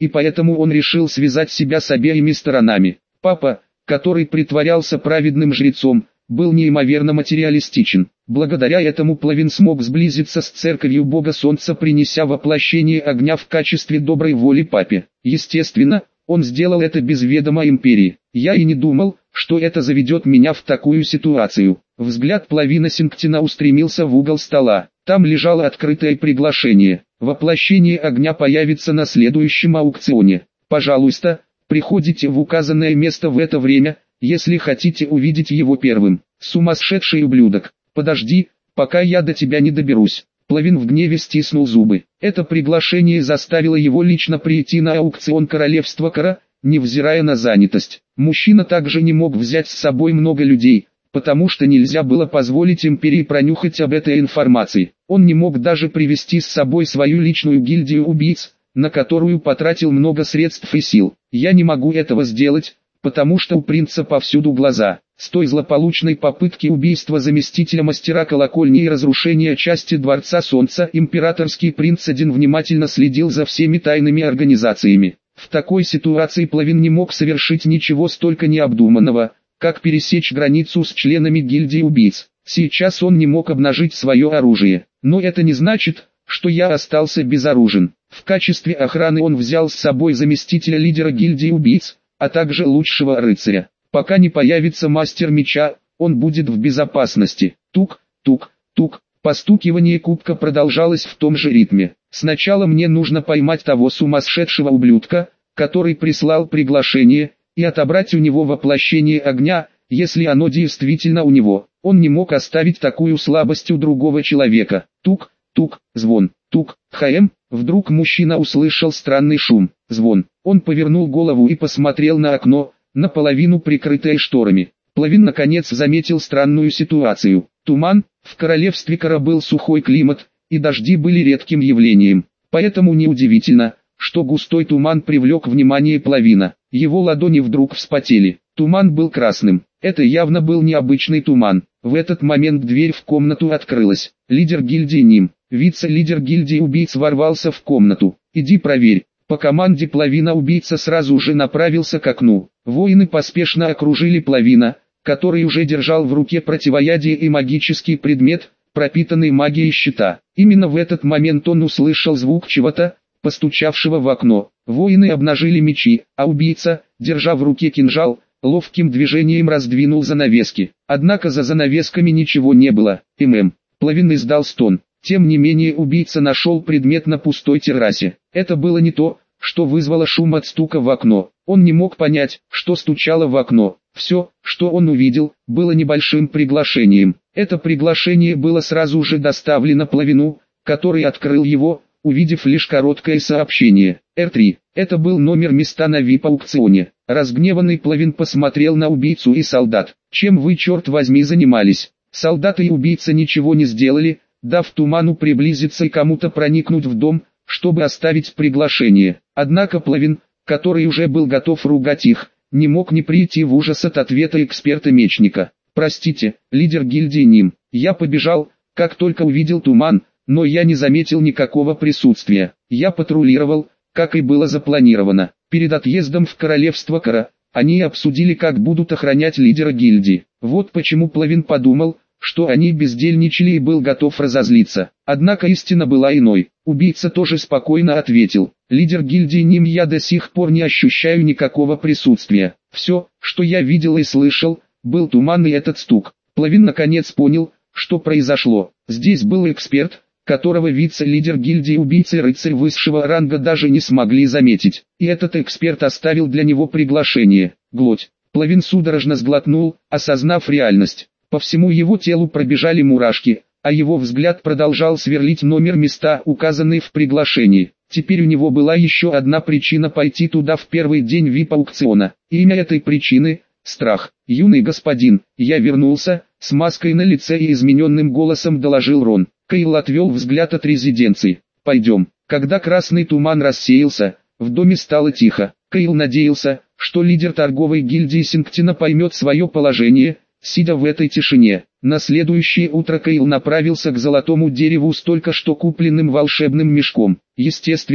[SPEAKER 1] и поэтому он решил связать себя с обеими сторонами. Папа, который притворялся праведным жрецом, был неимоверно материалистичен. Благодаря этому Плавин смог сблизиться с церковью Бога Солнца, принеся воплощение огня в качестве доброй воли папе. Естественно, он сделал это без ведома империи. Я и не думал, что это заведет меня в такую ситуацию. Взгляд Плавина Сингтина устремился в угол стола. Там лежало открытое приглашение. Воплощение огня появится на следующем аукционе. Пожалуйста, приходите в указанное место в это время, если хотите увидеть его первым. Сумасшедший ублюдок, подожди, пока я до тебя не доберусь. Плавин в гневе стиснул зубы. Это приглашение заставило его лично прийти на аукцион королевства Кара, невзирая на занятость. Мужчина также не мог взять с собой много людей, потому что нельзя было позволить империи пронюхать об этой информации. Он не мог даже привести с собой свою личную гильдию убийц, на которую потратил много средств и сил. Я не могу этого сделать, потому что у принца повсюду глаза. С той злополучной попытки убийства заместителя мастера колокольни и разрушения части Дворца Солнца императорский принц один внимательно следил за всеми тайными организациями. В такой ситуации Плавин не мог совершить ничего столько необдуманного, как пересечь границу с членами гильдии убийц. Сейчас он не мог обнажить свое оружие. Но это не значит, что я остался безоружен. В качестве охраны он взял с собой заместителя лидера гильдии убийц, а также лучшего рыцаря. Пока не появится мастер меча, он будет в безопасности. Тук, тук, тук. Постукивание кубка продолжалось в том же ритме. Сначала мне нужно поймать того сумасшедшего ублюдка, который прислал приглашение, и отобрать у него воплощение огня, если оно действительно у него. Он не мог оставить такую слабость у другого человека. Тук, тук, звон, тук, хм. Вдруг мужчина услышал странный шум, звон. Он повернул голову и посмотрел на окно, наполовину прикрытое шторами. Плавин наконец заметил странную ситуацию. Туман, в королевстве Кара был сухой климат, и дожди были редким явлением. Поэтому неудивительно, что густой туман привлек внимание Плавина. Его ладони вдруг вспотели. Туман был красным. Это явно был необычный туман. В этот момент дверь в комнату открылась. Лидер гильдии Ним, вице-лидер гильдии убийц, ворвался в комнату. «Иди проверь». По команде Плавина убийца сразу же направился к окну. Воины поспешно окружили Плавина, который уже держал в руке противоядие и магический предмет, пропитанный магией щита. Именно в этот момент он услышал звук чего-то, постучавшего в окно. Воины обнажили мечи, а убийца, держа в руке кинжал, ловким движением раздвинул занавески. Однако за занавесками ничего не было. ММ. Плавин издал стон. Тем не менее убийца нашел предмет на пустой террасе. Это было не то, что вызвало шум от стука в окно. Он не мог понять, что стучало в окно. Все, что он увидел, было небольшим приглашением. Это приглашение было сразу же доставлено Плавину, который открыл его, увидев лишь короткое сообщение. эр три. Это был номер места на ви ай пи-аукционе. Разгневанный Плавин посмотрел на убийцу и солдат. Чем вы, черт возьми, занимались? Солдаты и убийца ничего не сделали, дав туману приблизиться и кому-то проникнуть в дом, чтобы оставить приглашение. Однако Плавин, который уже был готов ругать их, не мог не прийти в ужас от ответа эксперта-мечника. «Простите, лидер гильдии Ним, я побежал, как только увидел туман, но я не заметил никакого присутствия. Я патрулировал, как и было запланировано. Перед отъездом в королевство Кара, они обсудили, как будут охранять лидера гильдии. Вот почему Плавин подумал, что они бездельничали, и был готов разозлиться. Однако истина была иной. Убийца тоже спокойно ответил: «Лидер гильдии Ним, я до сих пор не ощущаю никакого присутствия. Все, что я видел и слышал, был туман и этот стук». Плавин наконец понял, что произошло. Здесь был эксперт, которого вице-лидер гильдии убийц и рыцарь высшего ранга даже не смогли заметить. И этот эксперт оставил для него приглашение. Глоть. Плавин судорожно сглотнул, осознав реальность. По всему его телу пробежали мурашки, а его взгляд продолжал сверлить номер места, указанный в приглашении. Теперь у него была еще одна причина пойти туда в первый день ви ай пи-аукциона. Имя этой причины – страх. «Юный господин, я вернулся», – с маской на лице и измененным голосом доложил Рон. Кейл отвел взгляд от резиденции. «Пойдем». Когда красный туман рассеялся, в доме стало тихо. Кейл надеялся, что лидер торговой гильдии Сингтина поймет свое положение, сидя в этой тишине. На следующее утро Кейл направился к золотому дереву с только что купленным волшебным мешком. Естественно,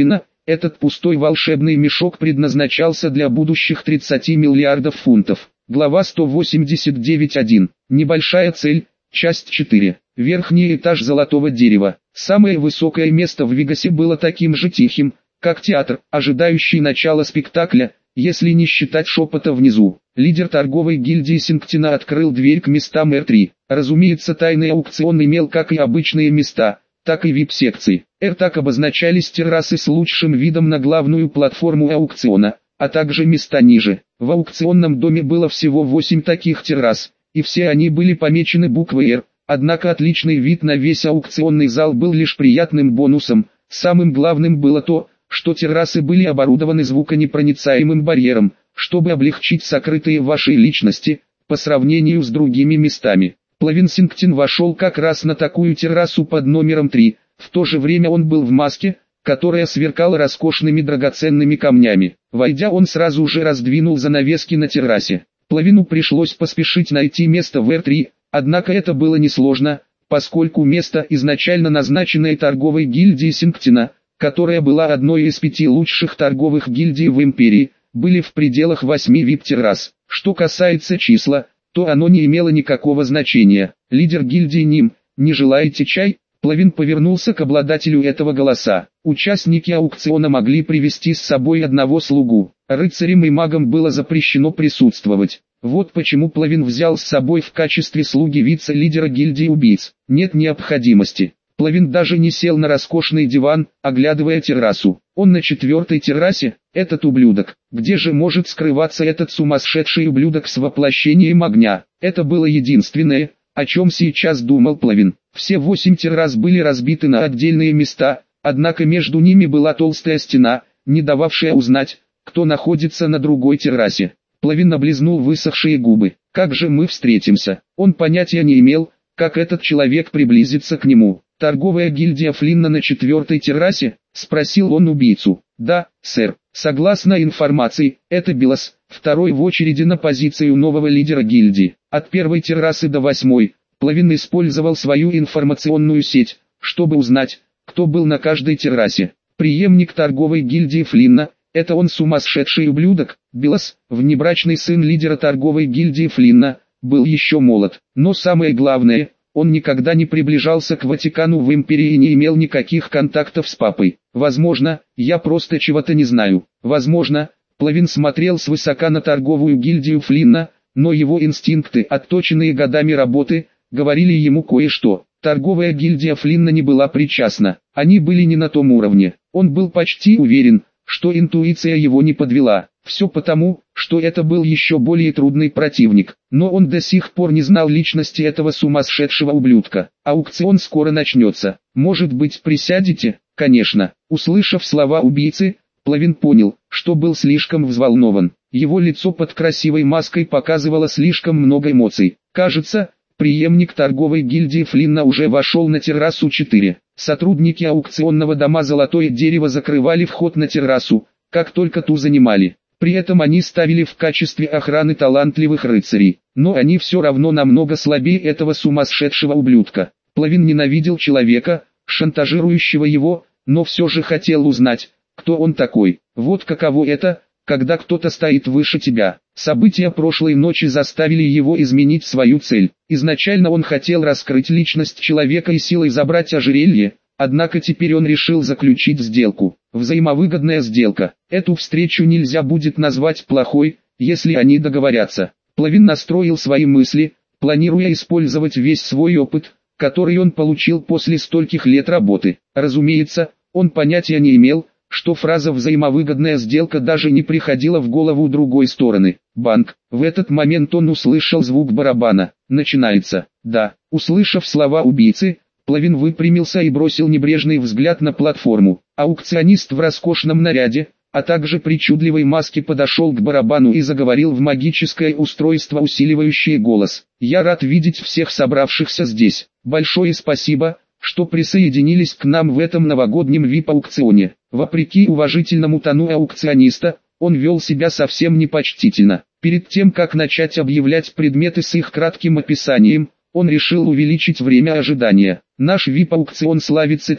[SPEAKER 1] Этот пустой волшебный мешок предназначался для будущих тридцати миллиардов фунтов. Глава сто восемьдесят девять точка один. Небольшая цель. Часть четыре. Верхний этаж золотого дерева. Самое высокое место в Вегасе было таким же тихим, как театр, ожидающий начала спектакля, если не считать шепота внизу. Лидер торговой гильдии Синктина открыл дверь к местам эр три. Разумеется, тайный аукцион имел как и обычные места, так и вип-секции. эр так обозначались террасы с лучшим видом на главную платформу аукциона, а также места ниже. В аукционном доме было всего восемь таких террас, и все они были помечены буквой «Р», однако отличный вид на весь аукционный зал был лишь приятным бонусом. Самым главным было то, что террасы были оборудованы звуконепроницаемым барьером, чтобы облегчить сокрытые вашей личности, по сравнению с другими местами. Плавин Синктин вошел как раз на такую террасу под номером три, в то же время он был в маске, которая сверкала роскошными драгоценными камнями. Войдя, он сразу же раздвинул занавески на террасе. Плавину пришлось поспешить найти место в эр три, однако это было несложно, поскольку место, изначально назначенное торговой гильдией Синктина, которая была одной из пяти лучших торговых гильдий в империи, были в пределах восьми вип-террас. Что касается числа, то оно не имело никакого значения. Лидер гильдии Ним, не желаете чай? Плавин повернулся к обладателю этого голоса. Участники аукциона могли привести с собой одного слугу. Рыцарям и магам было запрещено присутствовать. Вот почему Плавин взял с собой в качестве слуги вице-лидера гильдии убийц. Нет необходимости. Плавин даже не сел на роскошный диван, оглядывая террасу. Он на четвертой террасе, этот ублюдок. Где же может скрываться этот сумасшедший ублюдок с воплощением огня? Это было единственное, о чем сейчас думал Плавин. Все восемь террас были разбиты на отдельные места, однако между ними была толстая стена, не дававшая узнать, кто находится на другой террасе. Плавин облизнул высохшие губы. Как же мы встретимся? Он понятия не имел, как этот человек приблизится к нему. «Торговая гильдия Флинна на четвертой террасе?» – спросил он убийцу. «Да, сэр. Согласно информации, это Белос, второй в очереди на позицию нового лидера гильдии. От первой террасы до восьмой, Плавин использовал свою информационную сеть, чтобы узнать, кто был на каждой террасе. Преемник торговой гильдии Флинна, это он сумасшедший ублюдок. Белос, внебрачный сын лидера торговой гильдии Флинна, был еще молод. Но самое главное – он никогда не приближался к Ватикану в империи и не имел никаких контактов с папой. Возможно, я просто чего-то не знаю. Возможно, Плавин смотрел свысока на торговую гильдию Флинна, но его инстинкты, отточенные годами работы, говорили ему кое-что. Торговая гильдия Флинна не была причастна. Они были не на том уровне. Он был почти уверен, что интуиция его не подвела. Все потому, что это был еще более трудный противник. Но он до сих пор не знал личности этого сумасшедшего ублюдка. Аукцион скоро начнется. Может быть, присядете? Конечно. Услышав слова убийцы, Плавин понял, что был слишком взволнован. Его лицо под красивой маской показывало слишком много эмоций. Кажется, преемник торговой гильдии Флинна уже вошел на террасу четыре. Сотрудники аукционного дома «Золотое дерево» закрывали вход на террасу, как только ту занимали. При этом они ставили в качестве охраны талантливых рыцарей. Но они все равно намного слабее этого сумасшедшего ублюдка. Плавин ненавидел человека, шантажирующего его, но все же хотел узнать, кто он такой. Вот каково это, когда кто-то стоит выше тебя. События прошлой ночи заставили его изменить свою цель. Изначально он хотел раскрыть личность человека и силой забрать ожерелье, однако теперь он решил заключить сделку. Взаимовыгодная сделка. Эту встречу нельзя будет назвать плохой, если они договорятся. Плавин настроил свои мысли, планируя использовать весь свой опыт, который он получил после стольких лет работы. Разумеется, он понятия не имел, что фраза «взаимовыгодная сделка» даже не приходила в голову другой стороны. Банк. В этот момент он услышал звук барабана. Начинается. Да. Услышав слова убийцы, Плавин выпрямился и бросил небрежный взгляд на платформу. Аукционист в роскошном наряде, а также причудливой маске подошел к барабану и заговорил в магическое устройство, усиливающее голос. «Я рад видеть всех собравшихся здесь. Большое спасибо, что присоединились к нам в этом новогоднем вип-аукционе». Вопреки уважительному тону аукциониста, он вел себя совсем непочтительно. Перед тем, как начать объявлять предметы с их кратким описанием, он решил увеличить время ожидания. Наш вип-аукцион славится тем,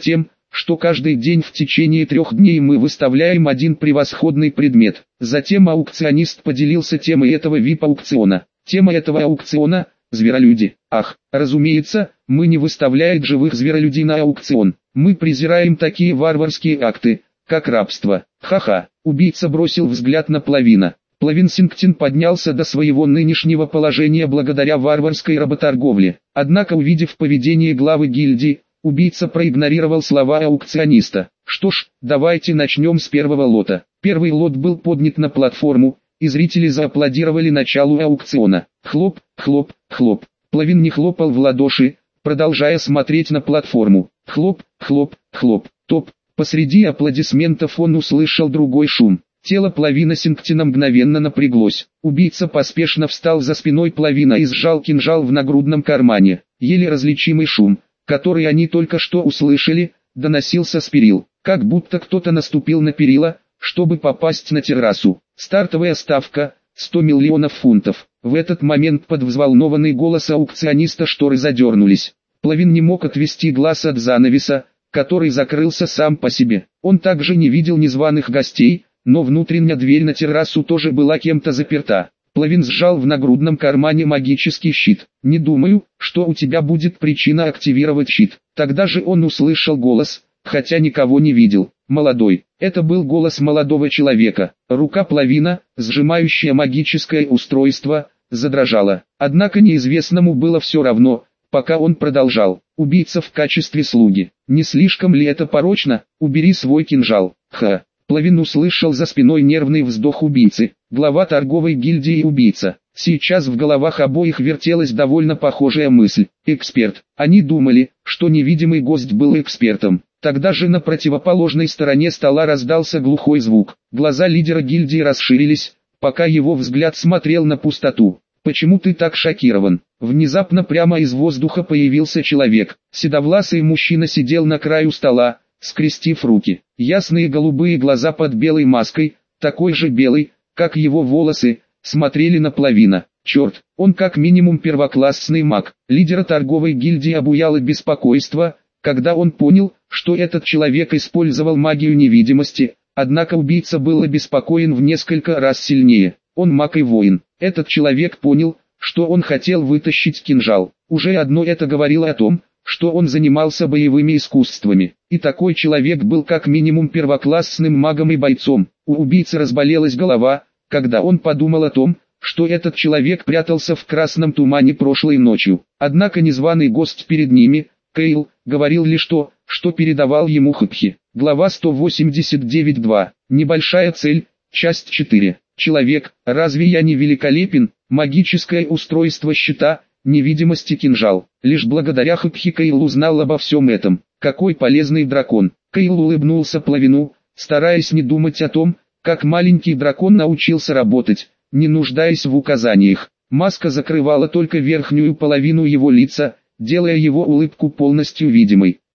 [SPEAKER 1] что каждый день в течение трех дней мы выставляем один превосходный предмет. Затем аукционист поделился темой этого ви ай пи-аукциона. Тема этого аукциона – зверолюди. Ах, разумеется, мы не выставляем живых зверолюдей на аукцион. Мы презираем такие варварские акты, как рабство. Ха-ха. Убийца бросил взгляд на Плавина. Плавин Сингтон поднялся до своего нынешнего положения благодаря варварской работорговле. Однако, увидев поведение главы гильдии, убийца проигнорировал слова аукциониста. Что ж, давайте начнем с первого лота. Первый лот был поднят на платформу, и зрители зааплодировали началу аукциона. Хлоп, хлоп, хлоп. Плавин не хлопал в ладоши, продолжая смотреть на платформу. Хлоп, хлоп, хлоп. Топ. Посреди аплодисментов он услышал другой шум. Тело Плавина Сингтона мгновенно напряглось. Убийца поспешно встал за спиной Плавина и сжал кинжал в нагрудном кармане. Еле различимый шум, который они только что услышали, доносился с перил, как будто кто-то наступил на перила, чтобы попасть на террасу. Стартовая ставка – сто миллионов фунтов. В этот момент под взволнованный голос аукциониста шторы задернулись. Плавин не мог отвести глаз от занавеса, который закрылся сам по себе. Он также не видел незваных гостей, но внутренняя дверь на террасу тоже была кем-то заперта. Плавин сжал в нагрудном кармане магический щит. «Не думаю, что у тебя будет причина активировать щит». Тогда же он услышал голос, хотя никого не видел. «Молодой». Это был голос молодого человека. Рука Плавина, сжимающая магическое устройство, задрожала. Однако неизвестному было все равно, пока он продолжал. «Убийца в качестве слуги. Не слишком ли это порочно? Убери свой кинжал». Ха. Плавин услышал за спиной нервный вздох убийцы. Глава торговой гильдии убийца. Сейчас в головах обоих вертелась довольно похожая мысль. Эксперт. Они думали, что невидимый гость был экспертом. Тогда же на противоположной стороне стола раздался глухой звук. Глаза лидера гильдии расширились, пока его взгляд смотрел на пустоту. «Почему ты так шокирован?» Внезапно прямо из воздуха появился человек. Седовласый мужчина сидел на краю стола, скрестив руки. Ясные голубые глаза под белой маской, такой же белый, как его волосы, смотрели на Плавина. Черт, он как минимум первоклассный маг. Лидера торговой гильдии обуяло беспокойство, когда он понял, что этот человек использовал магию невидимости, однако убийца был обеспокоен в несколько раз сильнее. Он маг и воин. Этот человек понял, что он хотел вытащить кинжал. Уже одно это говорило о том, что он занимался боевыми искусствами. И такой человек был как минимум первоклассным магом и бойцом. У убийцы разболелась голова, когда он подумал о том, что этот человек прятался в красном тумане прошлой ночью. Однако незваный гость перед ними, Кейл, говорил лишь то, что передавал ему Хупхи. Глава сто восемьдесят девять два. Небольшая цель, часть четыре. Человек, разве я не великолепен? Магическое устройство щита, невидимости кинжал. Лишь благодаря Хупхи Кейл узнал обо всем этом. Какой полезный дракон. Кейл улыбнулся Плавину, стараясь не думать о том, как маленький дракон научился работать, не нуждаясь в указаниях. Маска закрывала только верхнюю половину его лица, делая его улыбку полностью видимой.